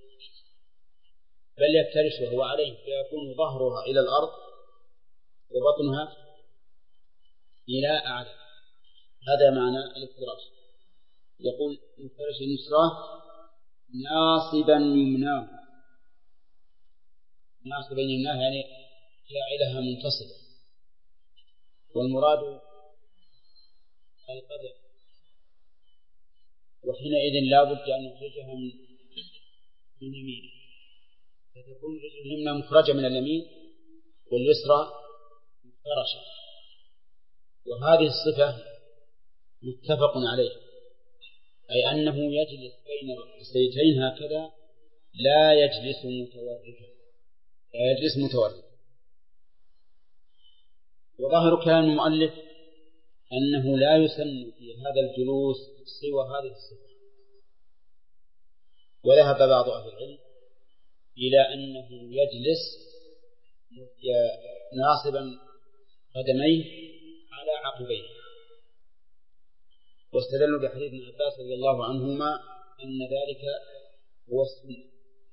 بل يفترش وهو عليه، فيكون ظهرها إلى الأرض وبطنها إلى أعلى. هذا معنى الافتراش. يقول مفترش يسراه ناصبا يمناه. ناصبا يمناه يعني جاعلها منتصبة، والمراد القدر، وحينئذ لا بد أن نخرجها من يمينه، فتكون الرجل اليمنى مخرجة من اليمين واليسرى مفترشة. وهذه الصفة متفق عليه، أي أنه يجلس بين السيدين هكذا، لا يجلس متوركا. وظاهر كلام المؤلف أنه لا يسن في هذا الجلوس سوى هذه الصفة. وذهب بعض أهل العلم إلى أنه يجلس ناصبا قدميه على عقبيه، واستدلوا بحديث ابن عباس رضي الله عنهما أن ذلك هو السنة.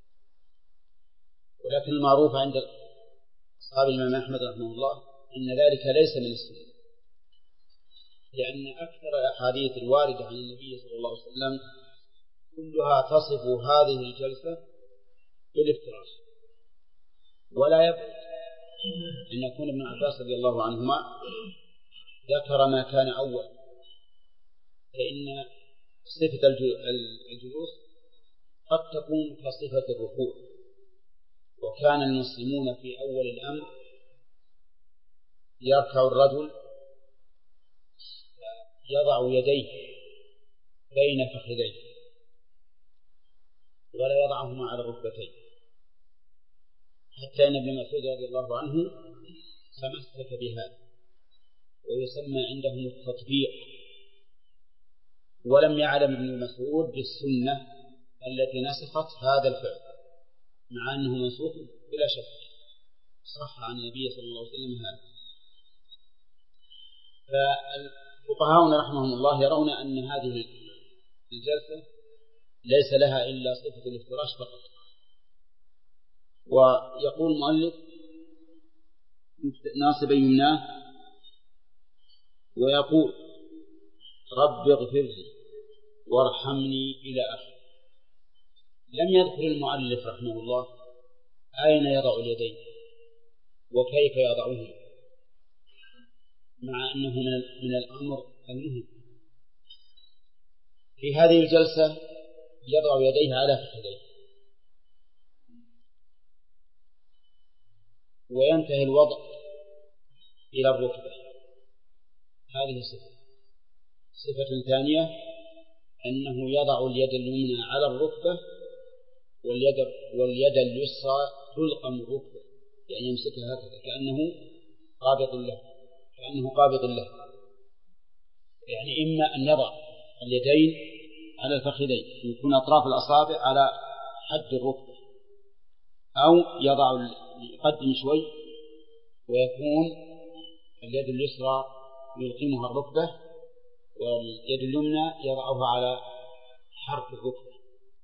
ولكن المعروف عند أصحاب الإمام أحمد رحمه الله أن ذلك ليس من السنة، لأن أكثر الأحاديث الواردة عن النبي صلى الله عليه وسلم كلها تصف هذه الجلسة بالافتراش. ولا يبعد أن يكون ابن عباس رضي الله عنهما ذكر ما كان أول، فإن صفة الجلوس قد تكون كصفة الركوع. وكان المسلمون في أول الأمر يركع الرجل يضع يديه بين فخذيه ولا يضعهما على الركبتين، حتى أن ابن مسعود رضي الله عنه تمسك بها، ويسمى عندهم التطبيق. ولم يعلم ابن مسعود بالسنة التي نسخت هذا الفعل، مع أنه منسوخ بلا شك، صح عن النبي صلى الله عليه وسلم هذا. فالفقهاء رحمهم الله يرون أن هذه الجلسة ليس لها إلا صفة الافتراش فقط. ويقول المؤلف ناصبا يمناه ويقول رب اغفر لي وارحمني إلى آخره. لم يذكر المؤلف رحمه الله أين يضع اليدين وكيف يضعهما، مع أنه من الأمر المهم. في هذه الجلسة يضع يديه على فخذيه وينتهي الوضع إلى الركبة. هذه صفة ثانية أنه يضع اليد اليمنى على الركبة واليد اليسرى تلقم الركبة، يعني يمسكها هكذا كأنه قابض له. يعني إما أن يضع اليدين على الفخذين يكون أطراف الأصابع على حد الركبة، أو يقدم شوي ويكون اليد اليسرى يلقمها الركبة واليد اليمنى يضعها على حرف الركبة.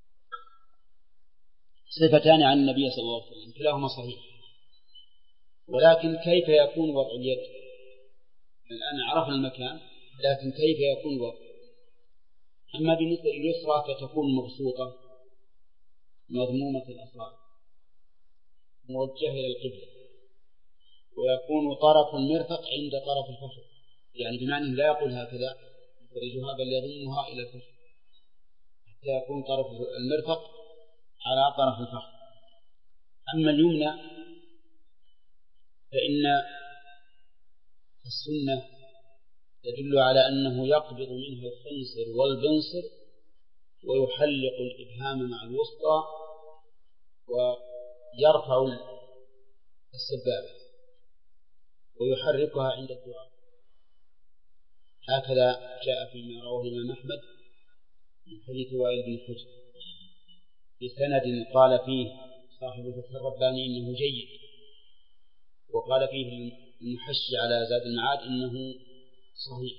صفتان عن النبي صلى الله عليه وسلم كلاهما صحيح. ولكن كيف يكون وضع اليد؟ الآن عرفنا المكان، لكن كيف يكون الوضع؟ أما بالنسبة لليسرى فتكون مبسوطة مضمومة الأصابع موجهة إلى القبلة، ويكون طرف المرفق عند طرف الفخذ، يعني بمعنى لا يقول هكذا يخرجها بل يضمها إلى الفخذ حتى يكون طرف المرفق على طرف الفخذ. أما اليمنى فإن السنة تدل على أنه يقبض منها الخنصر والبنصر ويحلق الإبهام مع الوسطى ويرفع السبابة ويحركها عند الدعاء. هكذا جاء فيما رواه الإمام أحمد من حديث وائل بن حجر بسند قال فيه صاحب الفتح الرباني إنه جيد، وقال فيه المحشي على زاد المعاد إنه صحيح.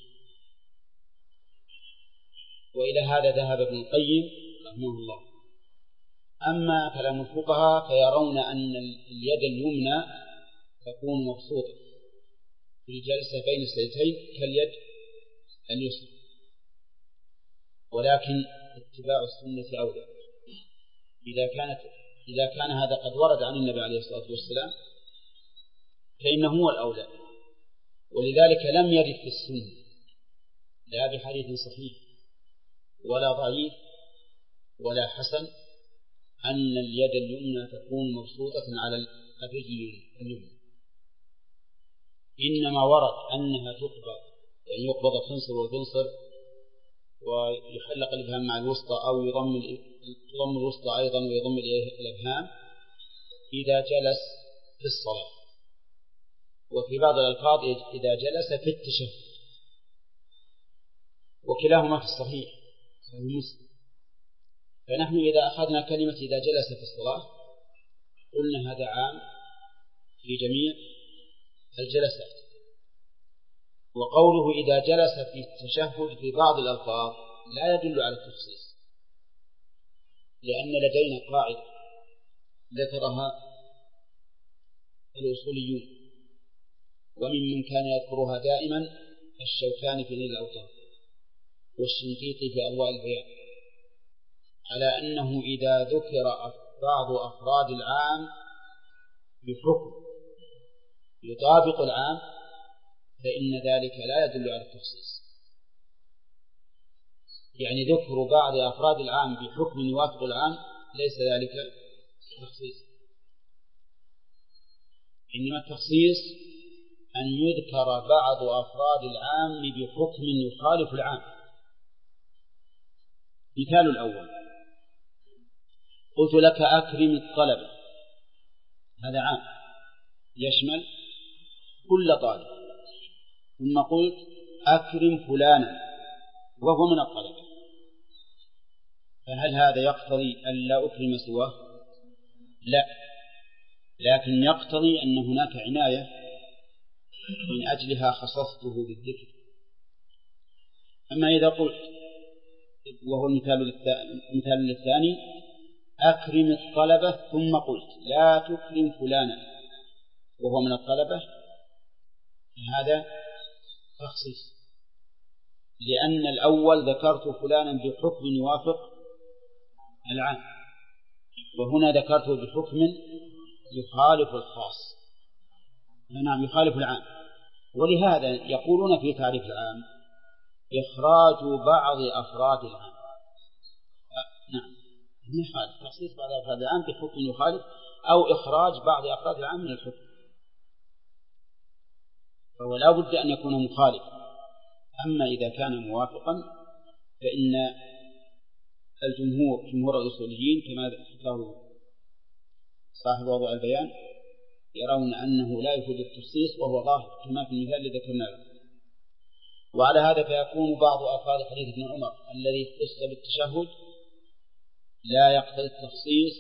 وإلى هذا ذهب ابن القيم رحمه الله. أما كلام الفقهاء فيرون أن اليد اليمنى تكون مبسوطة في الجلسة بين السجدتين كاليد اليسرى، ولكن اتباع السنة أولى. إذا كان هذا قد ورد عن النبي عليه الصلاة والسلام فإنه هو الأولى. ولذلك لم يرد في السنة لا بحديث صحيح ولا ضعيف ولا حسن أن اليد اليمنى تكون مبسوطة على الرجل اليمنى، إنما ورد أنها تقبض، يعني يقبض الخنصر والبنصر ويحلق الإبهام مع الوسطى، أو يضم الوسطى أيضا ويضم الإبهام إذا جلس في الصلاة. وفي بعض الألفاظ إذا جلس في التشهد، وكلاهما في الصحيح مسلم. فنحن إذا أخذنا كلمة إذا جلس في الصلاة قلنا هذا عام في جميع الجلسات. وقوله إذا جلس في التشهد في بعض الألفاظ لا يدل على التخصيص، لأن لدينا قاعدة ذكرها الأصوليون وممن كان يذكرها دائما الشوكاني في نيل الأوطار والشنقيطي في أضواء البيان، على أنه إذا ذكر بعض أفراد العام بحكم يطابق العام فإن ذلك لا يدل على التخصيص. يعني ذكر بعض أفراد العام بحكم يوافق العام ليس ذلك تخصيص، إنما التخصيص أن يذكر بعض أفراد العام بحكم يخالف العام. مثال الأول: قلت لك أكرم الطلبة، هذا عام يشمل كل طالب، ثم قلت أكرم فلانا وهو من الطلبة، فهل هذا يقتضي أن لا أكرم سواه؟ لا، لكن يقتضي أن هناك عناية من أجلها خصصته بالذكر. أما إذا قلت، وهو المثال الثاني، أكرم الطلبة ثم قلت لا تكرم فلانا وهو من الطلبة، هذا تخصيص، لأن الأول ذكرت فلانا بحكم يوافق العام، وهنا ذكرته بحكم يخالف الخاص، نعم يخالف العام. ولهذا يقولون في تعريف العام إخراج بعض أفراد العام، نعم يخالف تخصيص بعض أفراد العام بحكم يخالف، أو إخراج بعض أفراد العام من الحكم، فهو لا بد أن يكون مخالفا. أما إذا كان موافقا فإن جمهور الأصوليين كما ذكره صاحب وضع البيان يرون أنه لا يفيد التخصيص، وهو ظاهر كما في المثال الذي ذكرناه. وعلى هذا فيكون بعض أفراد حديث ابن عمر الذي خص بالتشهد لا يقتضي التخصيص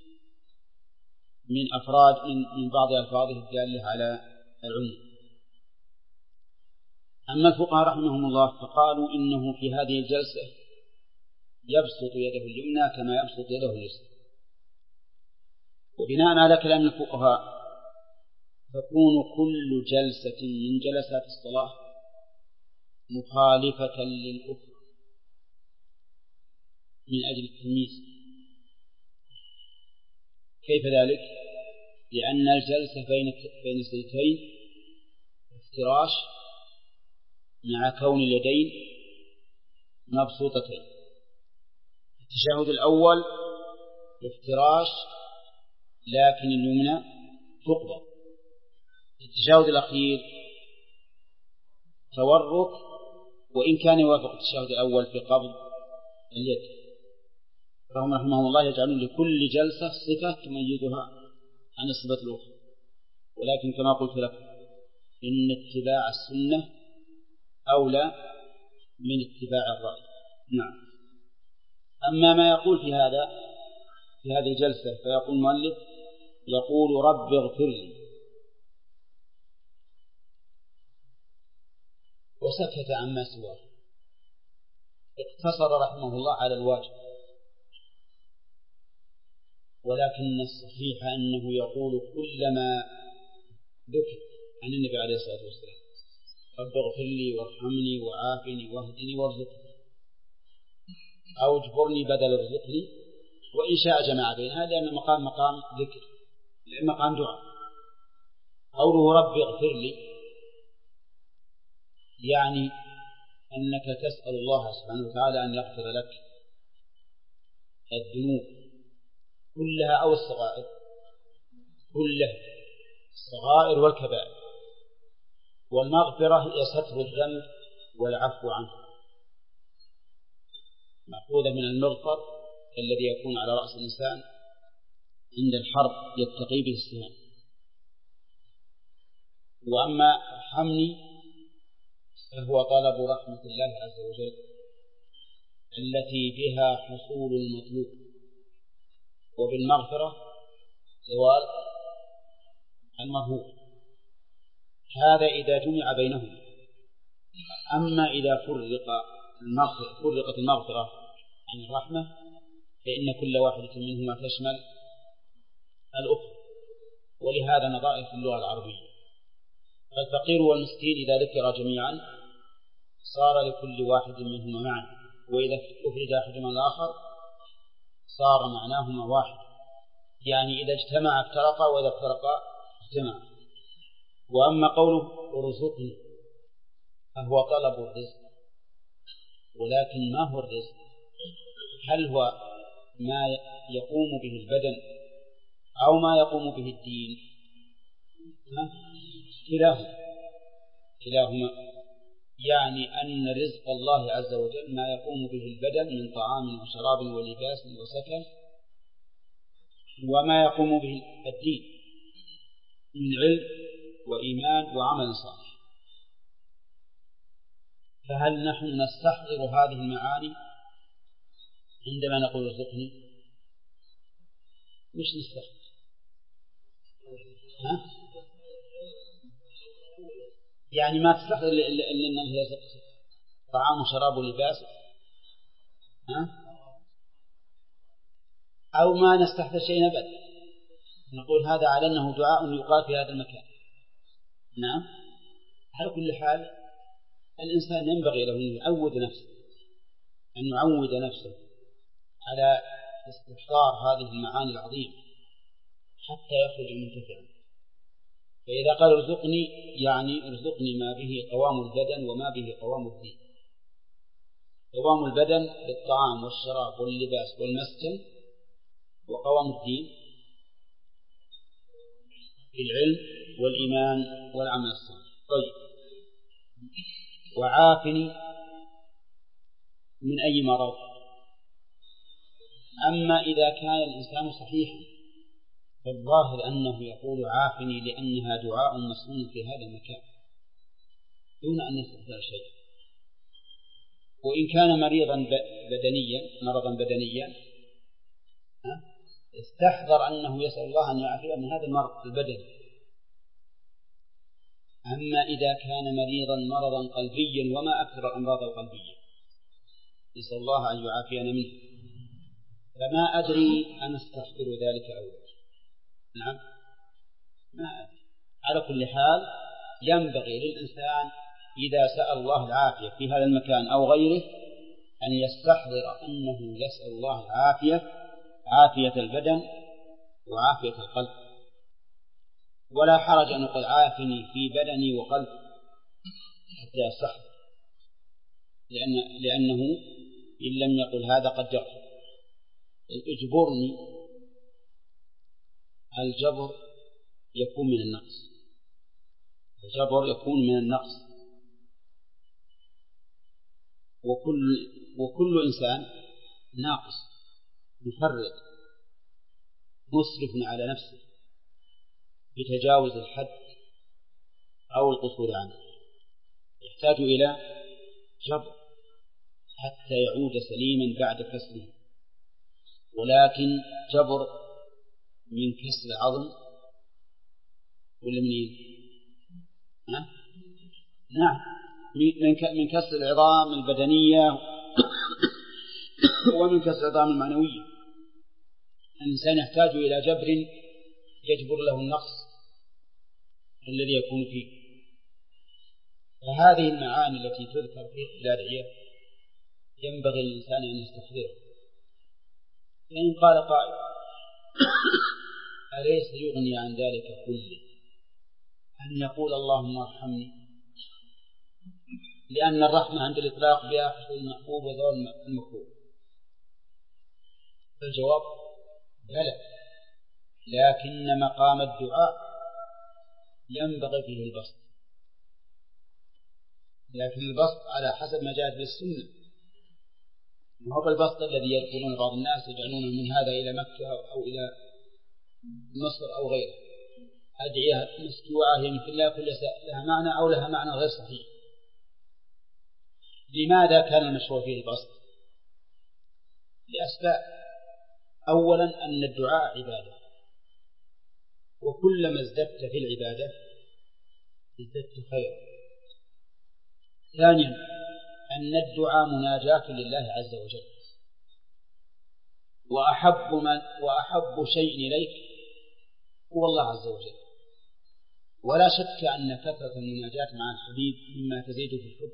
من بعض ألفاظه الدالة على العموم. أما الفقهاء رحمهم الله فقالوا إنه في هذه الجلسة يبسط يده اليمنى كما يبسط يده اليسرى، وبناء على كلام الفقهاء تكون كل جلسة من جلسات الصلاة مخالفة للأخرى من أجل التمييز. كيف ذلك؟ لأن الجلسة بين السجدتين افتراش مع كون اليدين مبسوطتين. التشهد الأول افتراش لكن اليمنى تقبض. التشهد الأخير تورك وإن كان يوافق التشهد الأول في قبض اليد. فهم رحمهم الله يجعلون لكل جلسة صفة تميزها عن الصفة الأخرى، ولكن كما قلت لكم إن اتباع السنة أولى من اتباع الرأي. نعم. أما ما يقول في هذه الجلسة فيقول المؤلف يقول رب اغفر لي، وسكت عما سواه، اقتصر رحمه الله على الواجب. ولكن الصحيح أنه يقول كلما ذكر عن النبي عليه الصلاة والسلام رب اغفر لي وارحمني وعافني واهدني وارزقني، أو اجبرني بدل ارزقني، وإن شاء جمع بينها، لأن مقام ذكر، لأن مقام دعاء. قوله رب اغفر لي يعني أنك تسأل الله سبحانه وتعالى أن يغفر لك الذنوب كلها أو الصغائر كلها، الصغائر والكبائر. والمغفرة هي ستر الذنب والعفو عنه، مأخوذة من المغفر الذي يكون على رأس الإنسان عند الحرب يتقي به السهام. وأما ارحمني فهو طلب رحمة الله عز وجل التي بها حصول المطلوب، وبالمغفرة زوال المرهوب. هذا إذا جمع بينهم. أما إذا فرقت المغفرة عن الرحمة فإن كل واحدة منهما تشمل الأخرى، ولهذا نظائر في اللغة العربية. الفقير والمسكين إذا ذكر جميعا صار لكل واحد منهما معنى، وإذا أفرد أحدهما الآخر صار معناهما واحد، يعني إذا اجتمع افترقا وإذا افترقا اجتمعا. وأما قوله ارزقني فهو طلب الرزق، ولكن ما هو الرزق؟ هل هو ما يقوم به البدن أو ما يقوم به الدين؟ كلاهما، يعني أن رزق الله عز وجل ما يقوم به البدن من طعام وشراب ولباس وسكن، وما يقوم به الدين من علم وإيمان وعمل صالح. فهل نحن نستحضر هذه المعاني عندما نقول ارزقني؟ مش نستحضر؟ يعني ما تستحضر إلا أنه يرزق، طعام وشراب ولباس، أو ما نستحضر شيء أبدا نقول هذا على أنه دعاء يقال في هذا المكان. نعم. على كل حال الإنسان ينبغي له أن يعود نفسه على استحضار هذه المعاني العظيمة حتى يخرج منتفعا. فإذا قال ارزقني يعني ارزقني ما به قوام البدن وما به قوام الدين. قوام البدن بالطعام والشراب واللباس والمسكن، وقوام الدين بالعلم والإيمان والعمل الصالح. طيب، وعافني من أي مرض. أما إذا كان الإنسان صحيحا فالظاهر أنه يقول عافني لأنها دعاء مسنون في هذا المكان دون أن يستحضر شيء. وإن كان مرضا بدنيا استحضر أنه يسأل الله أن يعافيه من هذا المرض البدني. أما إذا كان مرضا قلبيا، وما أكثر الأمراض القلبية، نسأل الله أن يعافينا منه، فما أدري أن أستحضر ذلك أو لا. نعم، ما أدري. على كل حال ينبغي للإنسان إذا سأل الله العافية في هذا المكان أو غيره أن يستحضر أنه يسأل الله العافية، عافية البدن وعافية القلب. ولا حرج أن يقول عافني في بدني وقلبي حتى يستحضر، لأنه إن لم يقل هذا قد جرى. اجبرني، الجبر يكون من النقص، الجبر يكون من النقص. وكل إنسان ناقص مفرط مسرف على نفسه بتجاوز الحد أو القصور عنه، يحتاج إلى جبر حتى يعود سليما بعد كسره. ولكن جبر من كسر العظم ولا منين؟ نعم، من كسر العظام البدنية ومن كسر العظام المعنوية. الإنسان يحتاج إلى جبر يجبر له النقص الذي يكون فيه. فهذه المعاني التي تذكر في الأدعية ينبغي للإنسان أن يستحضرها. فإن قال قائل أليس يغني عن ذلك كله أن يقول اللهم ارحمني، لأن الرحمة عند الإطلاق بها حصول المحبوب وزوال المكروه؟ الجواب بلى، لكن مقام الدعاء ينبغي فيه البسط، لكن البسط على حسب ما جاءت بالسنة، وهو البسط الذي يذكرون بعض الناس يجعلونه من هذا إلى مكة أو إلى مصر أو غيره، أدعية مسجوعة يمكن لا يكون لها معنى أو لها معنى غير صحيح. لماذا كان المشروع فيه البسط؟ لأسباب. أولا أن الدعاء عبادة، وكلما ازددت في العبادة ازددت خيرا. ثانيا أن الدعاء مناجاة لله عز وجل، وأحب شيء إليك هو الله عز وجل، ولا شك أن كثرة المناجاة مع الحبيب مما تزيد في الحب،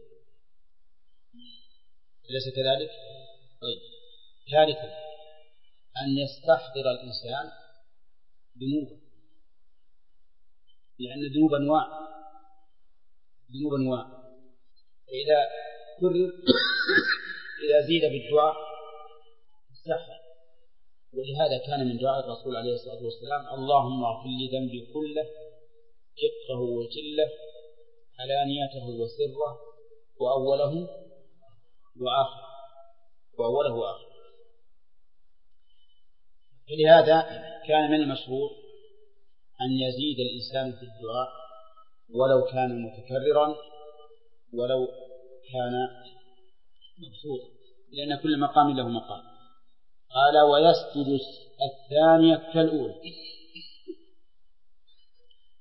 أليس كذلك؟ طيب. ثالثا أن يستحضر الإنسان ذنوبه، لأن الذنوب أنواع، إذا زيد بالدعاء استحضر. ولهذا كان من دعاء الرسول عليه الصلاة والسلام اللهم اغفر لي ذنبي كله دقه وجله علانيته وسره وأوله وآخره. ولهذا كان من المشروع أن يزيد الإنسان في الدعاء ولو كان متكررا ولو كان مبسوطا، لأن كل مقام له مقام. قال ويسجد الثانية كالأولى،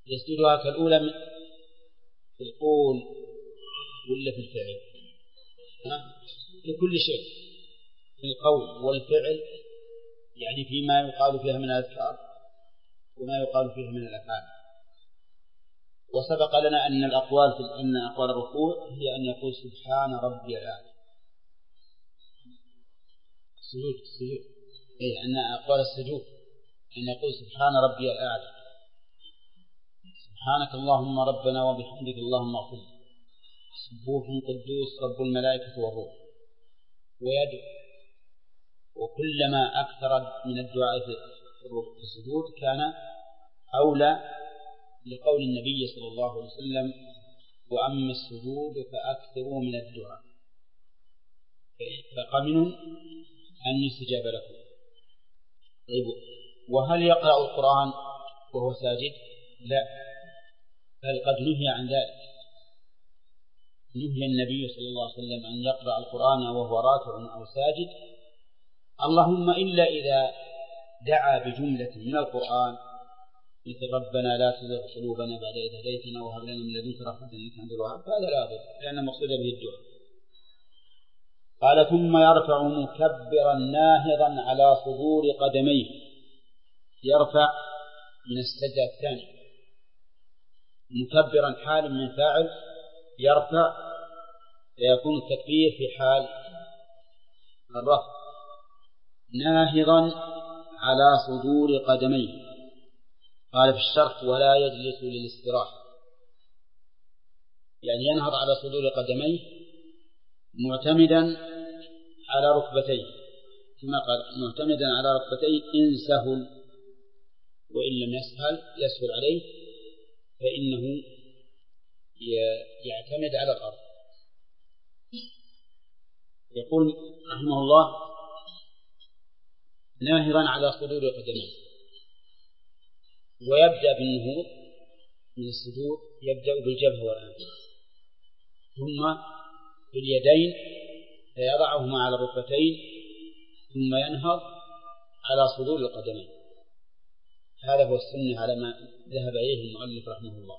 يسجدها كالأولى في القول ولا في الفعل؟ في كل شيء، في القول والفعل، يعني فيما يقال فيها من الأذكار وما يقال فيها من الأفعال. وسبق لنا أن أقوال الركوع هي أن يقول سبحان ربي الأعلى. السجود أي أن أقوال السجود أن يقول سبحان ربي الأعلى، سبحانك اللهم ربنا وبحمدك اللهم اغفر لي، سبوح قدوس رب الملائكة والروح، ويدعو. وكلما أكثر من الدعاء في السجود كان أولى، لقول النبي صلى الله عليه وسلم: وأما السجود فأكثروا من الدعاء فقمنوا أن يستجاب لكم. طيب، وهل يقرأ القرآن وهو ساجد؟ لا، بل قد نهي عن ذلك. نهي النبي صلى الله عليه وسلم أن يقرأ القرآن وهو راكع أو ساجد، اللهم إلا إذا دعا بجملة من القرآن مثل ربنا لا تزغ قلوبنا بعد إذ هديتنا وهب لنا من لدنك رحمة إنك أنت الوهاب، فهذا لا يضر لأن المقصود به الدعاء. قال: ثم يرفع مكبرا ناهضا على صدور قدميه. يرفع من السجدة الثانية، مكبرا حال من فاعل يرفع، فيكون التكبير في حال الرفع. ناهضا على صدور قدميه. قال في الشرح: ولا يجلس للاستراحة، يعني ينهض على صدور قدميه معتمدا على ركبتيه، كما قال: معتمدا على ركبتيه إن سهل، وإن لم يسهل عليه فإنه يعتمد على الأرض. يقول رحمه الله: ناهضا على صدور قدميه. ويبدأ بالنهوض من السجود، يبدأ بالجبهة والأنف، ثم باليدين فيضعهما على الركبتين، ثم ينهض على صدور القدمين. هذا هو السنة على ما ذهب إليه المؤلف رحمه الله.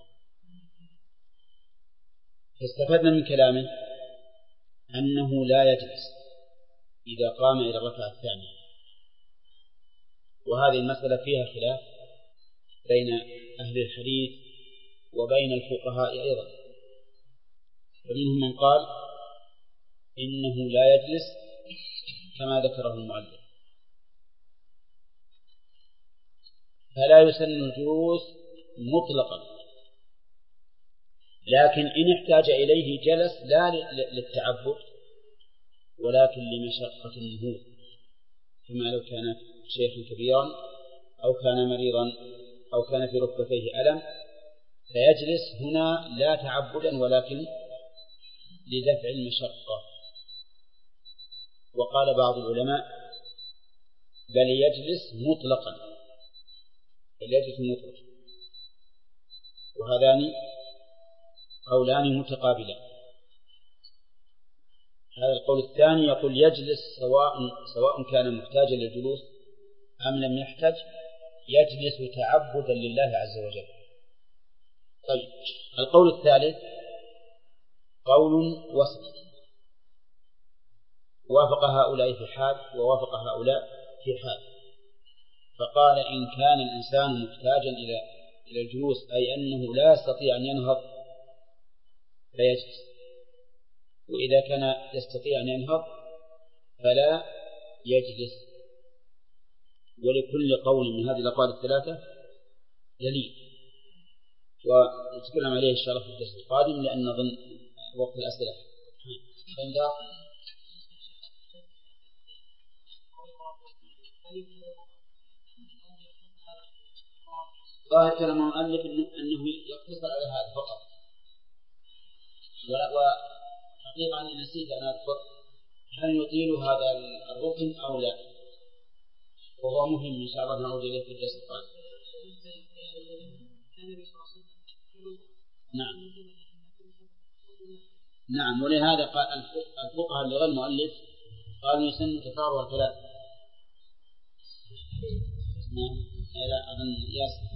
فاستفدنا من كلامه أنه لا يجلس إذا قام إلى الركعة الثانية، وهذه المسألة فيها خلاف بين أهل الحديث وبين الفقهاء أيضا، فمنهم من قال إنه لا يجلس كما ذكره المؤلف، فلا يسن الجلوس مطلقا، لكن إن احتاج إليه جلس لا للتعبد ولكن لمشقة النهوض، كما لو كان شيخا كبيرا أو كان مريضا أو كان في ركبتيه ألم، فيجلس هنا لا تعبدا ولكن لدفع المشقة. وقال بعض العلماء: بل يجلس مطلقا، وهذان قولان متقابلان. هذا القول الثاني يقول: يجلس سواء كان محتاجا للجلوس أم لم يحتج، يجلس تعبدا لله عز وجل. طيب، القول الثالث قول وسط، وافق هؤلاء في حال ووافق هؤلاء في حال، فقال: إن كان الإنسان محتاجا إلى الجلوس، أي أنه لا يستطيع أن ينهض، فيجلس، وإذا كان يستطيع أن ينهض فلا يجلس. ولكل قول من هذه الأقوال الثلاثة دليل، ونتكلم عليه إن شاء الله في الدرس القادم، لأن نظن وقت الأسئلة. ظاهر كلام المؤلف أنه يقتصر على هذا فقط، وحقيقة أني نسيت أن أذكر هل يطيل هذا الركن أو لا، وهو مهم إن شاء الله نعود إليه في الدرس القادم. نعم، ولهذا قال الفقهاء اللي غير المؤلف قالوا يسن تكرار ثلاث. نعم، لا أظن ياسر.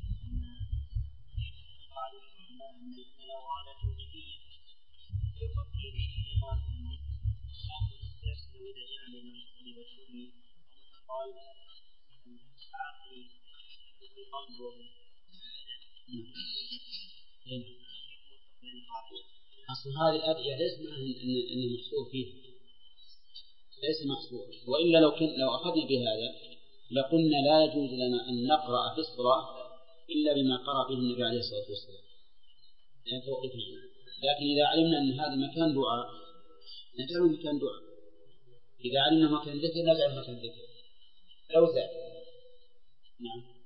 قاعدة أصل هذه الأدعية ليس معنى إنه محصور فيه، ليس محصور. وإلا لو أخذنا بهذا لقلنا لا يجوز لنا أن نقرأ في الصلاة إلا بما قرأ به النبي عليه الصلاة والسلام، يعني توقيفيا. لكن إذا علمنا أن هذا مكان دعاء نجعله مكان دعاء، إذا علمنا مكان ذكر نجعله مكان ذكر لو زاد. نعم.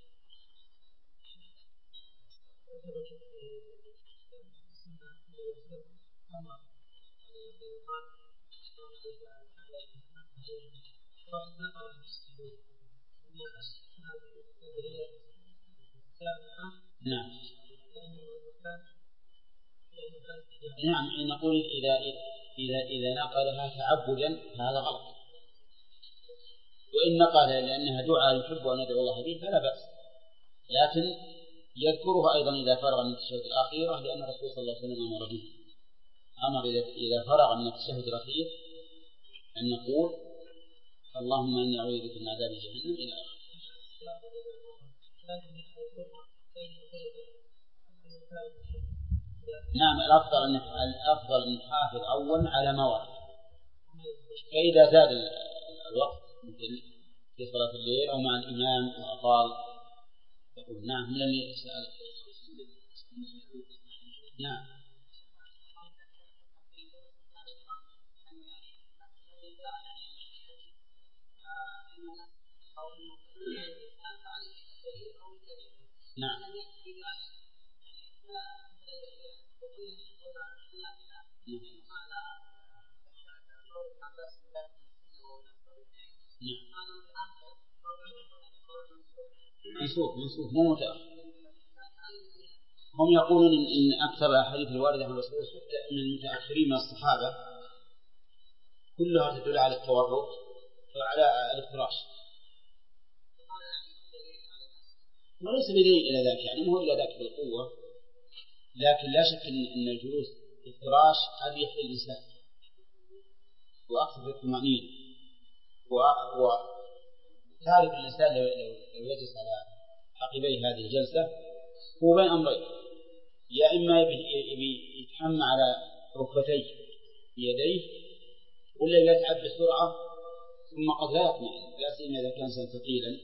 نعم. نعم. نقول إذا نقلها تعبدا هذا غلط، وإن نقلها لأنها دعاء يحب أن يدعو الله به فلا بأس، لكن يذكرها أيضا إذا فرغ من التشهد الأخيرة، لأن الرسول صلى الله عليه وسلم أمر به، أمر إذا فرغ من التشهد الأخير أن نقول اللهم إني أعوذ بك من عذاب جهنم إلى آخره. نعم. الأفضل أن نحافظ أولا على ما ورد، فإذا زاد الوقت مثل في صلاة الليل أو مع الإمام وأطال يقول نعم. من اللي سأل؟ نعم. نعم. منسوخ مو متأخر. هم يقولون إن أكثر الأحاديث الواردة عن الرسول من المتأخرين من الصحابة كلها تدل على التورط وعلى الافتراش، وليس بدليل إلى ذلك، يعني مو إلى ذلك بالقوة، لكن لا شك أن الجلوس افتراش أريح للإنسان وأكثر الطمأنينة، وتعرف الإنسان لو يجلس على عقبيه هذه الجلسة هو بين أمرين، يا إما يبي يتحمى على ركبتيه بيديه، ولا يتعب بسرعة ثم قد لا يطمئن، لا سيما إذا كان إنسان ثقيلا.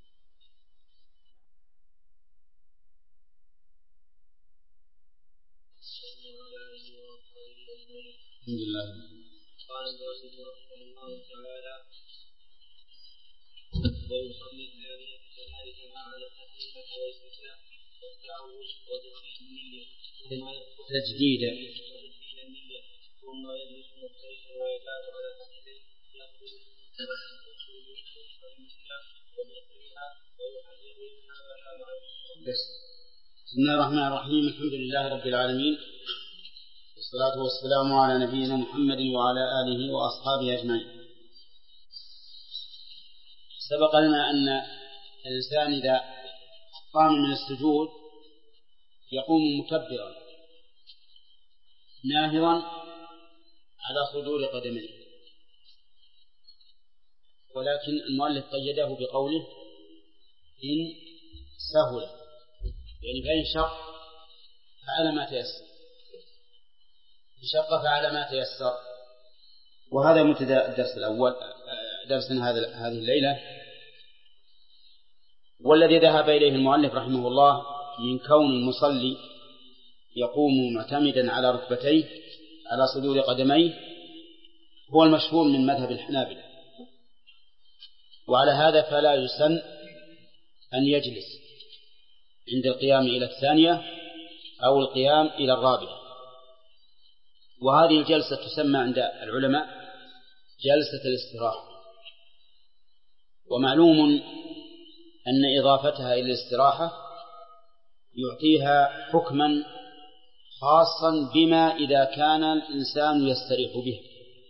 الحمد لله. قال الراشد رحمه الله تعالى: ويصلي الثانية كذلك مع التكبير والاستفتاح والتعوذ وتجديد النية ثم يجلس مفترشا ويتاب على فخذيه يأخذ ويقرئها ويحذر إسحابها مع بسم الله الرحمن الرحيم. الحمد لله رب العالمين، والصلاة والسلام على نبينا محمد وعلى آله وأصحابه أجمعين. سبق لنا أن الإنسان إذا قام من السجود يقوم مكبرا ناهضا على صدور قدميه، ولكن المؤلف قيده بقوله إن سهل، يعني فإن شق فعلى ما تيسر، إن شق فعلى ما تيسر. وهذا مبتدأ الدرس الأول، درسنا هذه الليلة. والذي ذهب إليه المؤلف رحمه الله من كون المصلي يقوم معتمدا على ركبتيه على صدور قدميه هو المشهور من مذهب الحنابلة، وعلى هذا فلا يسن أن يجلس عند القيام إلى الثانية أو القيام إلى الرابعة. وهذه الجلسة تسمى عند العلماء جلسة الاستراحة، ومعلوم أن إضافتها إلى الاستراحة يعطيها حكما خاصا بما إذا كان الإنسان يستريح به،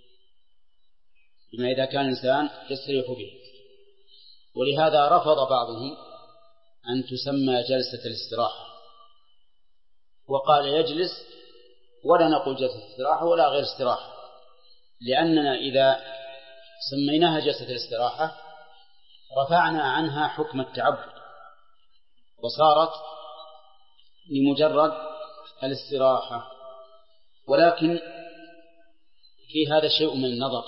بما إذا كان الإنسان يستريح به. ولهذا رفض بعضهم أن تسمى جلسة الاستراحة، وقال يجلس ولا نقول جلسة استراحة ولا غير استراحة، لأننا إذا سميناها جلسة الاستراحة رفعنا عنها حكم التعبد وصارت لمجرد الاستراحة. ولكن في هذا شيء من النظر،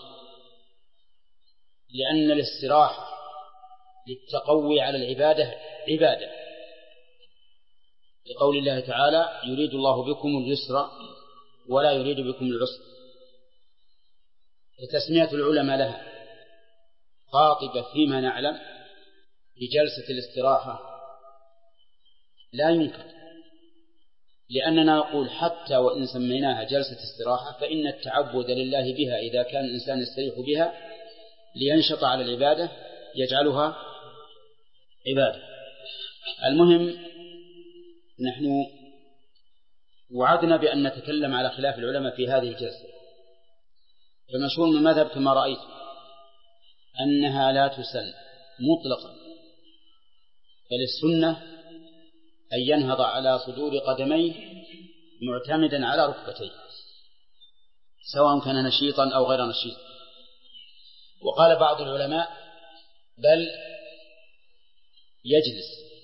لأن الاستراحة للتقوي على العبادة عبادة، لقول الله تعالى يريد الله بكم اليسر ولا يريد بكم العسر، وتسمية العلماء لها قاطبة فيما نعلم بجلسة الاستراحة لا ينكر، لأننا نقول حتى وإن سميناها جلسة استراحة فإن التعبد لله بها إذا كان الإنسان يستريح بها لينشط على العبادة يجعلها عبادة. المهم نحن وعدنا بأن نتكلم على خلاف العلماء في هذه الجلسة، فمشهور من المذهب كما رأيت أنها لا تسن مطلقا، بل السنة أن ينهض على صدور قدميه معتمدا على ركبتيه سواء كان نشيطا أو غير نشيط. وقال بعض العلماء بل يجلس،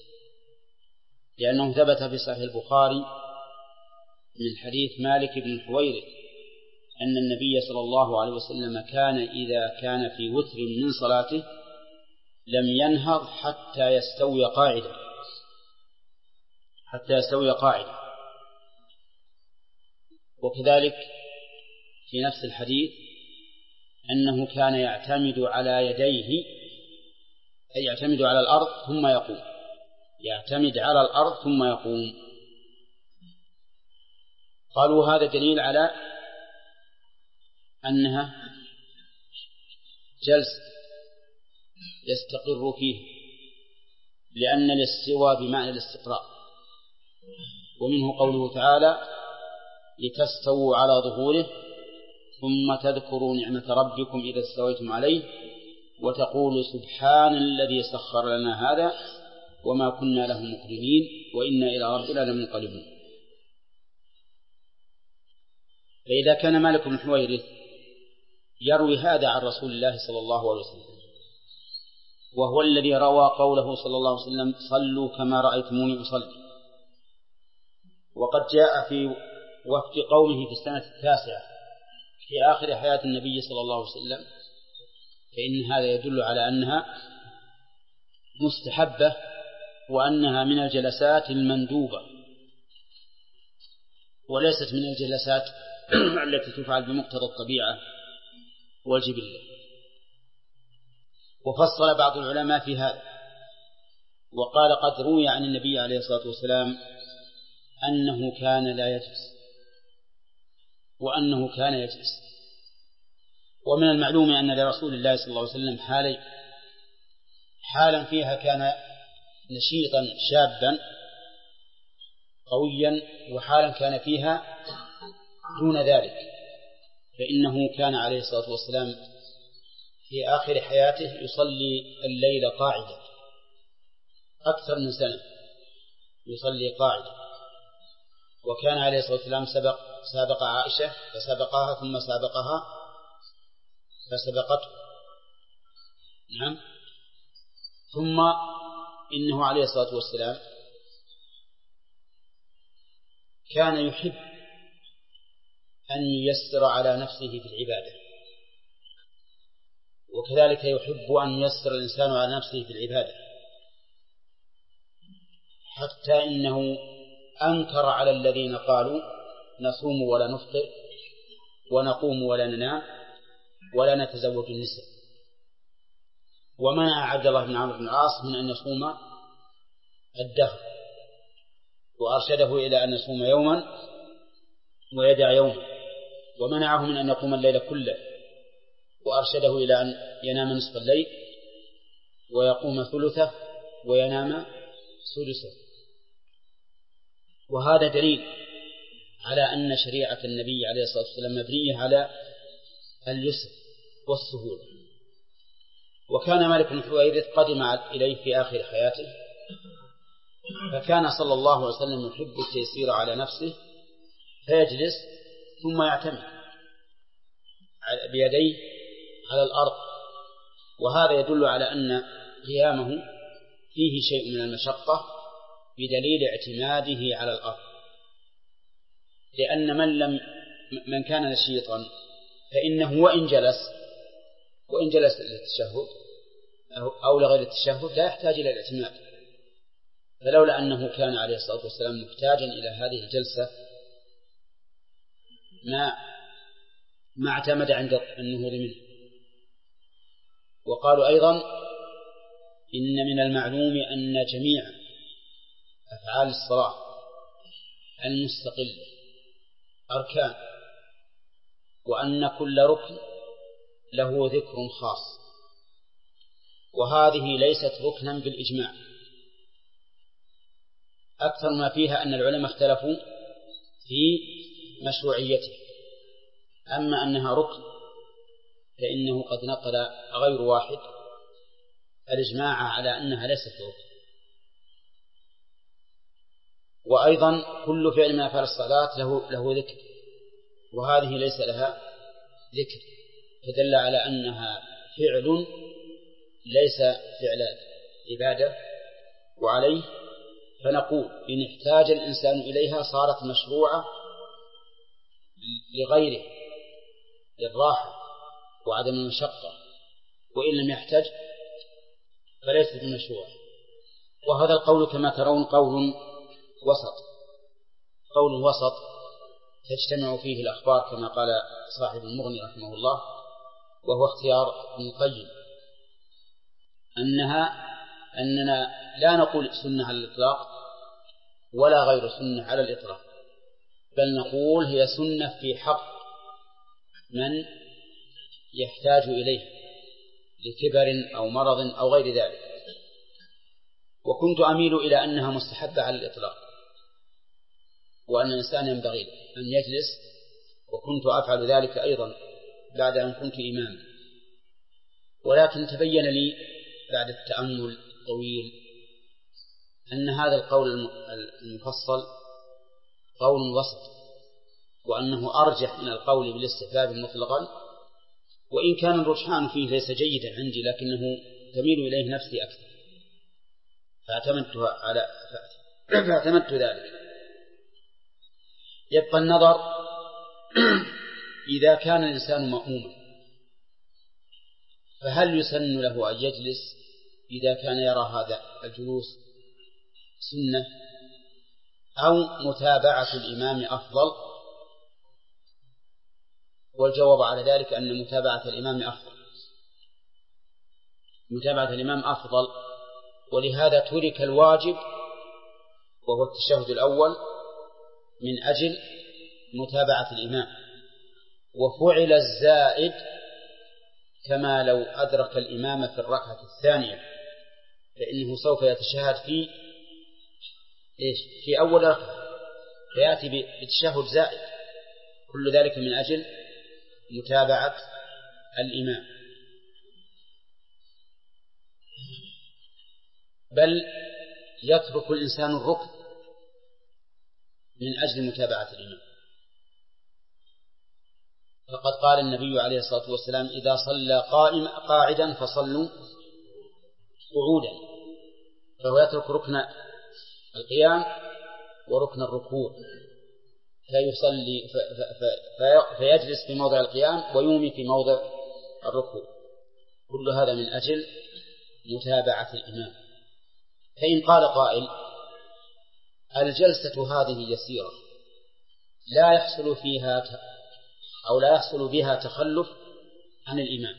لأنه ثبت في صحيح البخاري من حديث مالك بن الحويرث أن النبي صلى الله عليه وسلم كان إذا كان في وتر من صلاته لم ينهض حتى يستوي قاعدا. وكذلك في نفس الحديث أنه كان يعتمد على يديه، أي يعتمد على الأرض ثم يقوم، يعتمد على الأرض ثم يقوم. قالوا هذا دليل على أنها جلسة يستقر فيه، لأن الاستواء بمعنى الاستقرار. ومنه قوله تعالى لتستووا على ظهوره ثم تذكروا نعمة ربكم إذا استويتم عليه وتقولوا سبحان الذي سخر لنا هذا وما كنا له مقرنين وإنا إلى ربنا لمنقلبون. فإذا كان مالك بن الحويرث يروي هذا عن رسول الله صلى الله عليه وسلم، وهو الذي روى قوله صلى الله عليه وسلم صلوا كما رأيتموني أصلي، وقد جاء في وفد قومه في السنة 9 في آخر حياة النبي صلى الله عليه وسلم، فإن هذا يدل على أنها مستحبة وأنها من الجلسات المندوبة وليست من الجلسات التي تفعل بمقتضى الطبيعة والجبلة. وفصل بعض العلماء في هذا وقال قد روي عن النبي عليه الصلاة والسلام أنه كان لا يجلس وأنه كان يجلس. ومن المعلوم أن لرسول الله صلى الله عليه وسلم حالين: حالا فيها كان نشيطا شابا قويا، وحالا كان فيها دون ذلك، فإنه كان عليه الصلاة والسلام في آخر حياته يصلي الليل قاعدا أكثر من سنة، يصلي قاعدا. وكان عليه الصلاة والسلام سابق عائشة فسبقها ثم سابقها فسبقته، نعم. ثم إنه عليه الصلاة والسلام كان يحب أن ييسر على نفسه في العبادة، وكذلك يحب أن ييسر الإنسان على نفسه في العبادة، حتى إنه أنكر على الذين قالوا نصوم ولا نفطر ونقوم ولا ننام ولا نتزوج النساء، ومنع عبد الله بن عمرو بن العاص من أن يصوم الدهر، وأرشده إلى أن يصوم يوما ويدع يوما، ومنعه من أن يقوم الليل كله، وأرشده إلى أن ينام نصف الليل ويقوم ثلثه وينام سدسه. وهذا دليل على أن شريعة النبي عليه الصلاة والسلام مبنية على اليسر والسهولة. وكان مالك بن الحويرث قدم إليه في آخر حياته، فكان صلى الله عليه وسلم يحب التيسير على نفسه، فيجلس ثم يعتمد بيديه على الأرض، وهذا يدل على أن قيامه فيه شيء من المشقة بدليل اعتماده على الأرض، لأن من كان نشيطا فإنه وإن جلس للتشهد أو لغير التشهد لا يحتاج إلى الاعتماد. فلولا أنه كان عليه الصلاة والسلام محتاجا إلى هذه الجلسة ما اعتمد عند النهوض منه. وقالوا أيضا إن من المعلوم أن جميع أفعال الصلاة المستقلة أركان، وأن كل ركن له ذكر خاص، وهذه ليست ركنا بالإجماع. أكثر ما فيها أن العلماء اختلفوا في مشروعيته، أما أنها ركن فإنه قد نقل غير واحد الإجماع على أنها ليست ركن. وأيضا كل فعل من أفعال الصلاة له ذكر، وهذه ليس لها ذكر، فدل على أنها فعل ليس فعل عبادة. وعليه فنقول إن احتاج الإنسان إليها صارت مشروعة لغيره للراحة وعدم المشقة، وإن لم يحتج فليست بمشروعة. وهذا القول كما ترون قول وسط تجتمع فيه الأخبار كما قال صاحب المغني رحمه الله، وهو اختيار ابن القيم، أننا لا نقول سنة على الإطلاق ولا غير سنة على الإطلاق، بل نقول هي سنة في حق من يحتاج إليه لكبر أو مرض أو غير ذلك. وكنت أميل إلى أنها مستحبة على الإطلاق، وأن الإنسان ينبغي أن يجلس، وكنت أفعل ذلك أيضا بعد أن كنت إماما. ولكن تبين لي بعد التأمل الطويل أن هذا القول المفصل قول وسط، وأنه أرجح من القول بالاستحباب مطلقا، وإن كان الرجحان فيه ليس جيدا عندي لكنه تميل إليه نفسي أكثر، فاعتمدت ذلك. يبقى النظر إذا كان الإنسان مأموما فهل يسن له أن يجلس إذا كان يرى هذا الجلوس سنة، أو متابعة الإمام أفضل؟ والجواب على ذلك أن متابعة الإمام أفضل، ولهذا ترك الواجب وهو التشهد الأول من أجل متابعة الإمام، وفعل الزائد كما لو أدرك الإمام في الركعة الثانية، فإنه سوف يتشهد في أول ركعة فيأتي بتشهد زائد، كل ذلك من أجل متابعة الإمام. بل يترك الإنسان الركن من أجل متابعة الإمام، فقد قال النبي عليه الصلاة والسلام إذا صلى قاعدا فصلوا قعودا، فهو يترك ركن القيام وركن الركوع فيجلس في موضع القيام ويومي في موضع الركوع، كل هذا من أجل متابعة الإمام. فإن قال قائل الجلسة هذه يسيرة لا يحصل بها تخلف عن الإمام،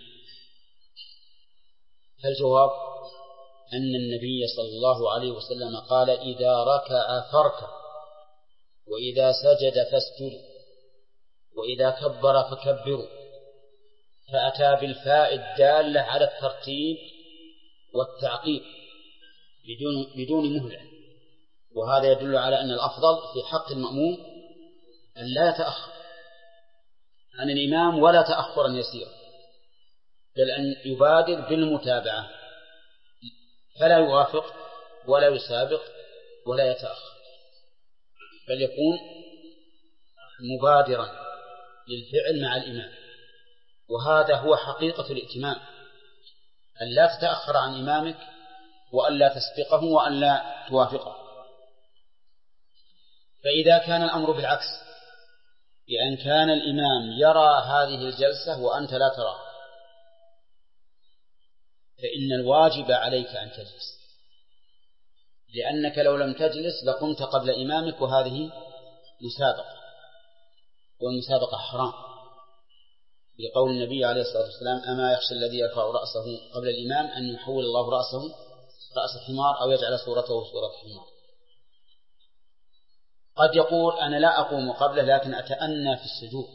فالجواب أن النبي صلى الله عليه وسلم قال إذا ركع فاركع، وإذا سجد فاسجدوا، وإذا كبر فكبروا، فأتى بالفاء الدالة على الترتيب والتعقيب بدون مهلة، وهذا يدل على أن الأفضل في حق المأموم أن لا يتأخر عن الإمام ولا تأخرا يسيرا، بل أن يبادر بالمتابعة فلا يوافق ولا يسابق ولا يتأخر، بل يكون مبادرا للفعل مع الإمام، وهذا هو حقيقة الائتمام، أن لا تتأخر عن إمامك وأن لا تسبقه وأن لا توافقه. فإذا كان الأمر بالعكس، بأن كان الإمام يرى هذه الجلسة وأنت لا تراه، فإن الواجب عليك أن تجلس، لأنك لو لم تجلس لقمت قبل إمامك، وهذه مسابقة، والمسابقة حرام، لقول النبي عليه الصلاة والسلام: أما يخشى الذي يرفع رأسه قبل الإمام أن يحول الله رأسه رأس حمار أو يجعل صورته صورة حمار. قد يقول: أنا لا أقوم قبله لكن أتأنى في السجود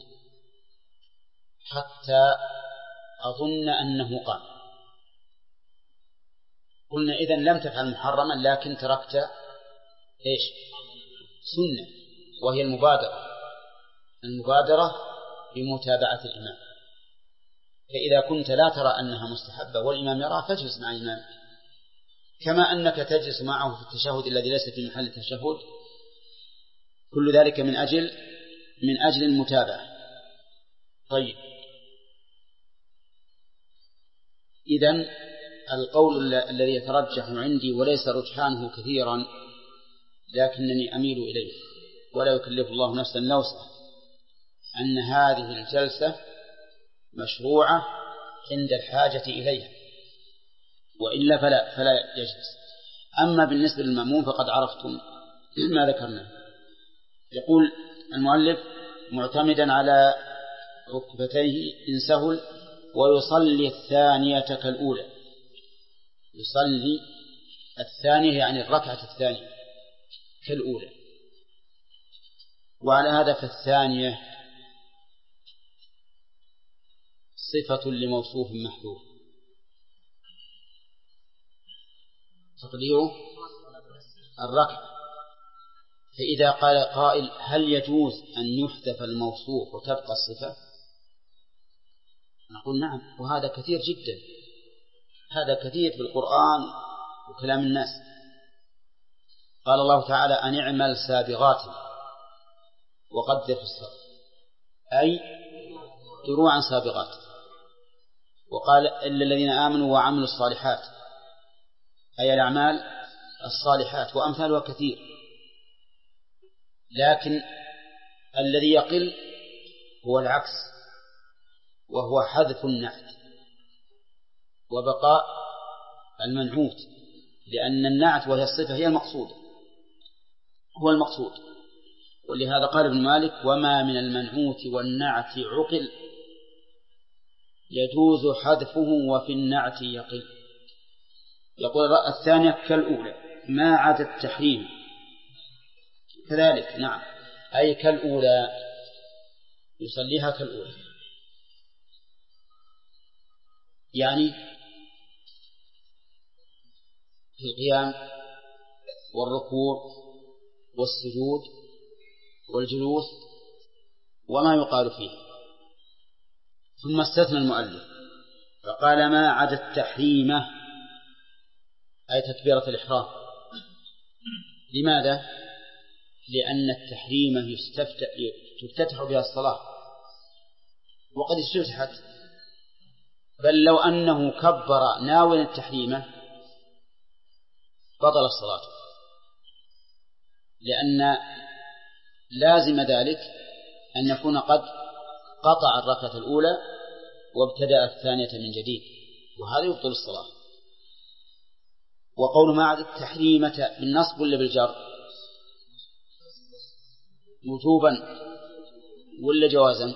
حتى أظن أنه قام. قلنا: إذن لم تفعل محرما لكن تركت سنة، وهي المبادرة بمتابعة الإمام. فإذا كنت لا ترى أنها مستحبة والإمام يرى فاجلس مع الإمام، كما أنك تجلس معه في التشهد الذي ليس في محل التشهد، كل ذلك من أجل المتابعة. طيب، إذن القول الذي يترجح عندي وليس رجحانه كثيرا لكنني أميل إليه ولا يكلف الله نفسا إلا وسعها، أن هذه الجلسة مشروعة عند الحاجة إليها، وإلا فلا يجلس. أما بالنسبة للمأموم فقد عرفتم ما ذكرنا. يقول المؤلف: معتمدا على ركبتيه إن سهل، ويصلي الثانية كالأولى. يصلي الثانية يعني الركعة الثانية كالأولى. وعلى هذا فالثانية صفة لموصوف محذوف، تقديره الركعة. فإذا قال قائل: هل يجوز أن يحذف الموصوف وتبقى الصفة؟ نقول: نعم، وهذا كثير جدا، هذا كثير في القرآن وكلام الناس. قال الله تعالى: أن اعمل سابغات وقدر في الصرف، أي دروعا سابغات. وقال: إلا الذين آمنوا وعملوا الصالحات، أي الأعمال الصالحات، وأمثالها كثير. لكن الذي يقل هو العكس، وهو حذف النعت وبقاء المنعوت، لأن النعت وهي الصفة هي هو المقصود. ولهذا قال ابن مالك: وما من المنعوت والنعت عقل يجوز حذفه وفي النعت يقل. يقول الثانية كالأولى ما عدا التحريم كذلك. نعم، أي كالأولى، يصليها كالأولى، يعني في القيام والركوع والسجود والجلوس وما يقال فيه. ثم استثنى المؤلف فقال: ما عدا التحريمة، أي تكبيرة الإحرام. لماذا؟ لأن التحريمة تفتتح بها الصلاة وقد استفتحت، بل لو أنه كبر ناوي التحريمة بطل الصلاة، لأن لازم ذلك أن يكون قد قطع الركعة الأولى وابتدأ الثانية من جديد، وهذا يبطل الصلاة. وقول ما عدا التحريمة بالنصب ولا بالجر؟ وجوبا ولا جوازا؟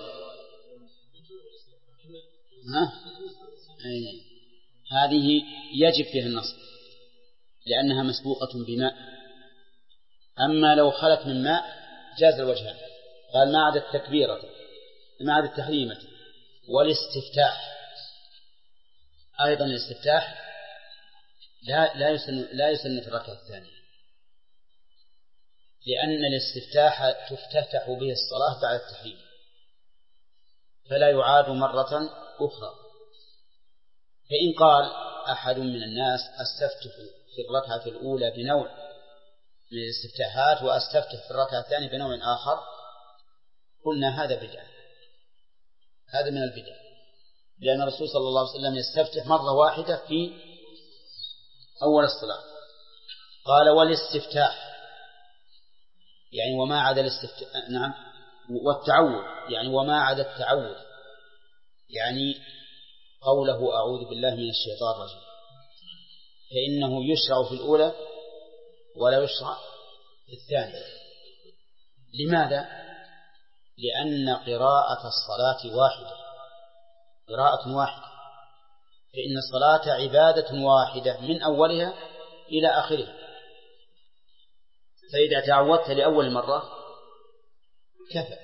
هذه يجب فيها النصب لأنها مسبوقة بماء. أما لو خلت من ماء جاز الوجهان. قال: ما عدا التكبيرة، ما عدا التحريمة والاستفتاح. أيضا الاستفتاح لا يسن في الركعة الثانية، لأن الاستفتاح تفتتح به الصلاة بعد التحريم، فلا يعاد مرة أخرى. فإن قال أحد من الناس: أستفتح في الركعة الأولى بنوع من الاستفتاحات وأستفتح في الركعة الثانية بنوع آخر، قلنا هذا بدعة، هذا من البدع، لأن الرسول صلى الله عليه وسلم يستفتح مرة واحدة في أول الصلاة. قال والاستفتاح يعني وما عدا الاستفتاح، نعم، والتعوذ يعني وما عدا التعوذ، يعني قوله أعوذ بالله من الشيطان الرجيم، فإنه يشرع في الأولى ولا يشرع في الثانية. لماذا؟ لأن قراءة الصلاة واحدة، قراءة واحدة، فإن الصلاة عبادة واحدة من أولها إلى آخرها، فإذا تعودت لأول مرة كفى،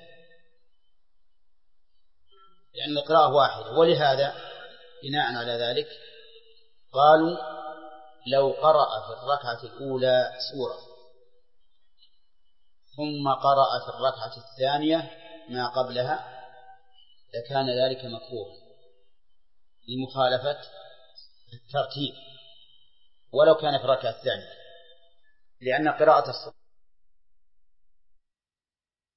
لأن القراءة واحدة. ولهذا بناء على ذلك قالوا لو قرأ في الركعة الأولى سورة ثم قرأ في الركعة الثانية ما قبلها لكان ذلك مكروها لمخالفة الترتيب ولو كان في الركعة الثانية، لأن قراءة الصلاة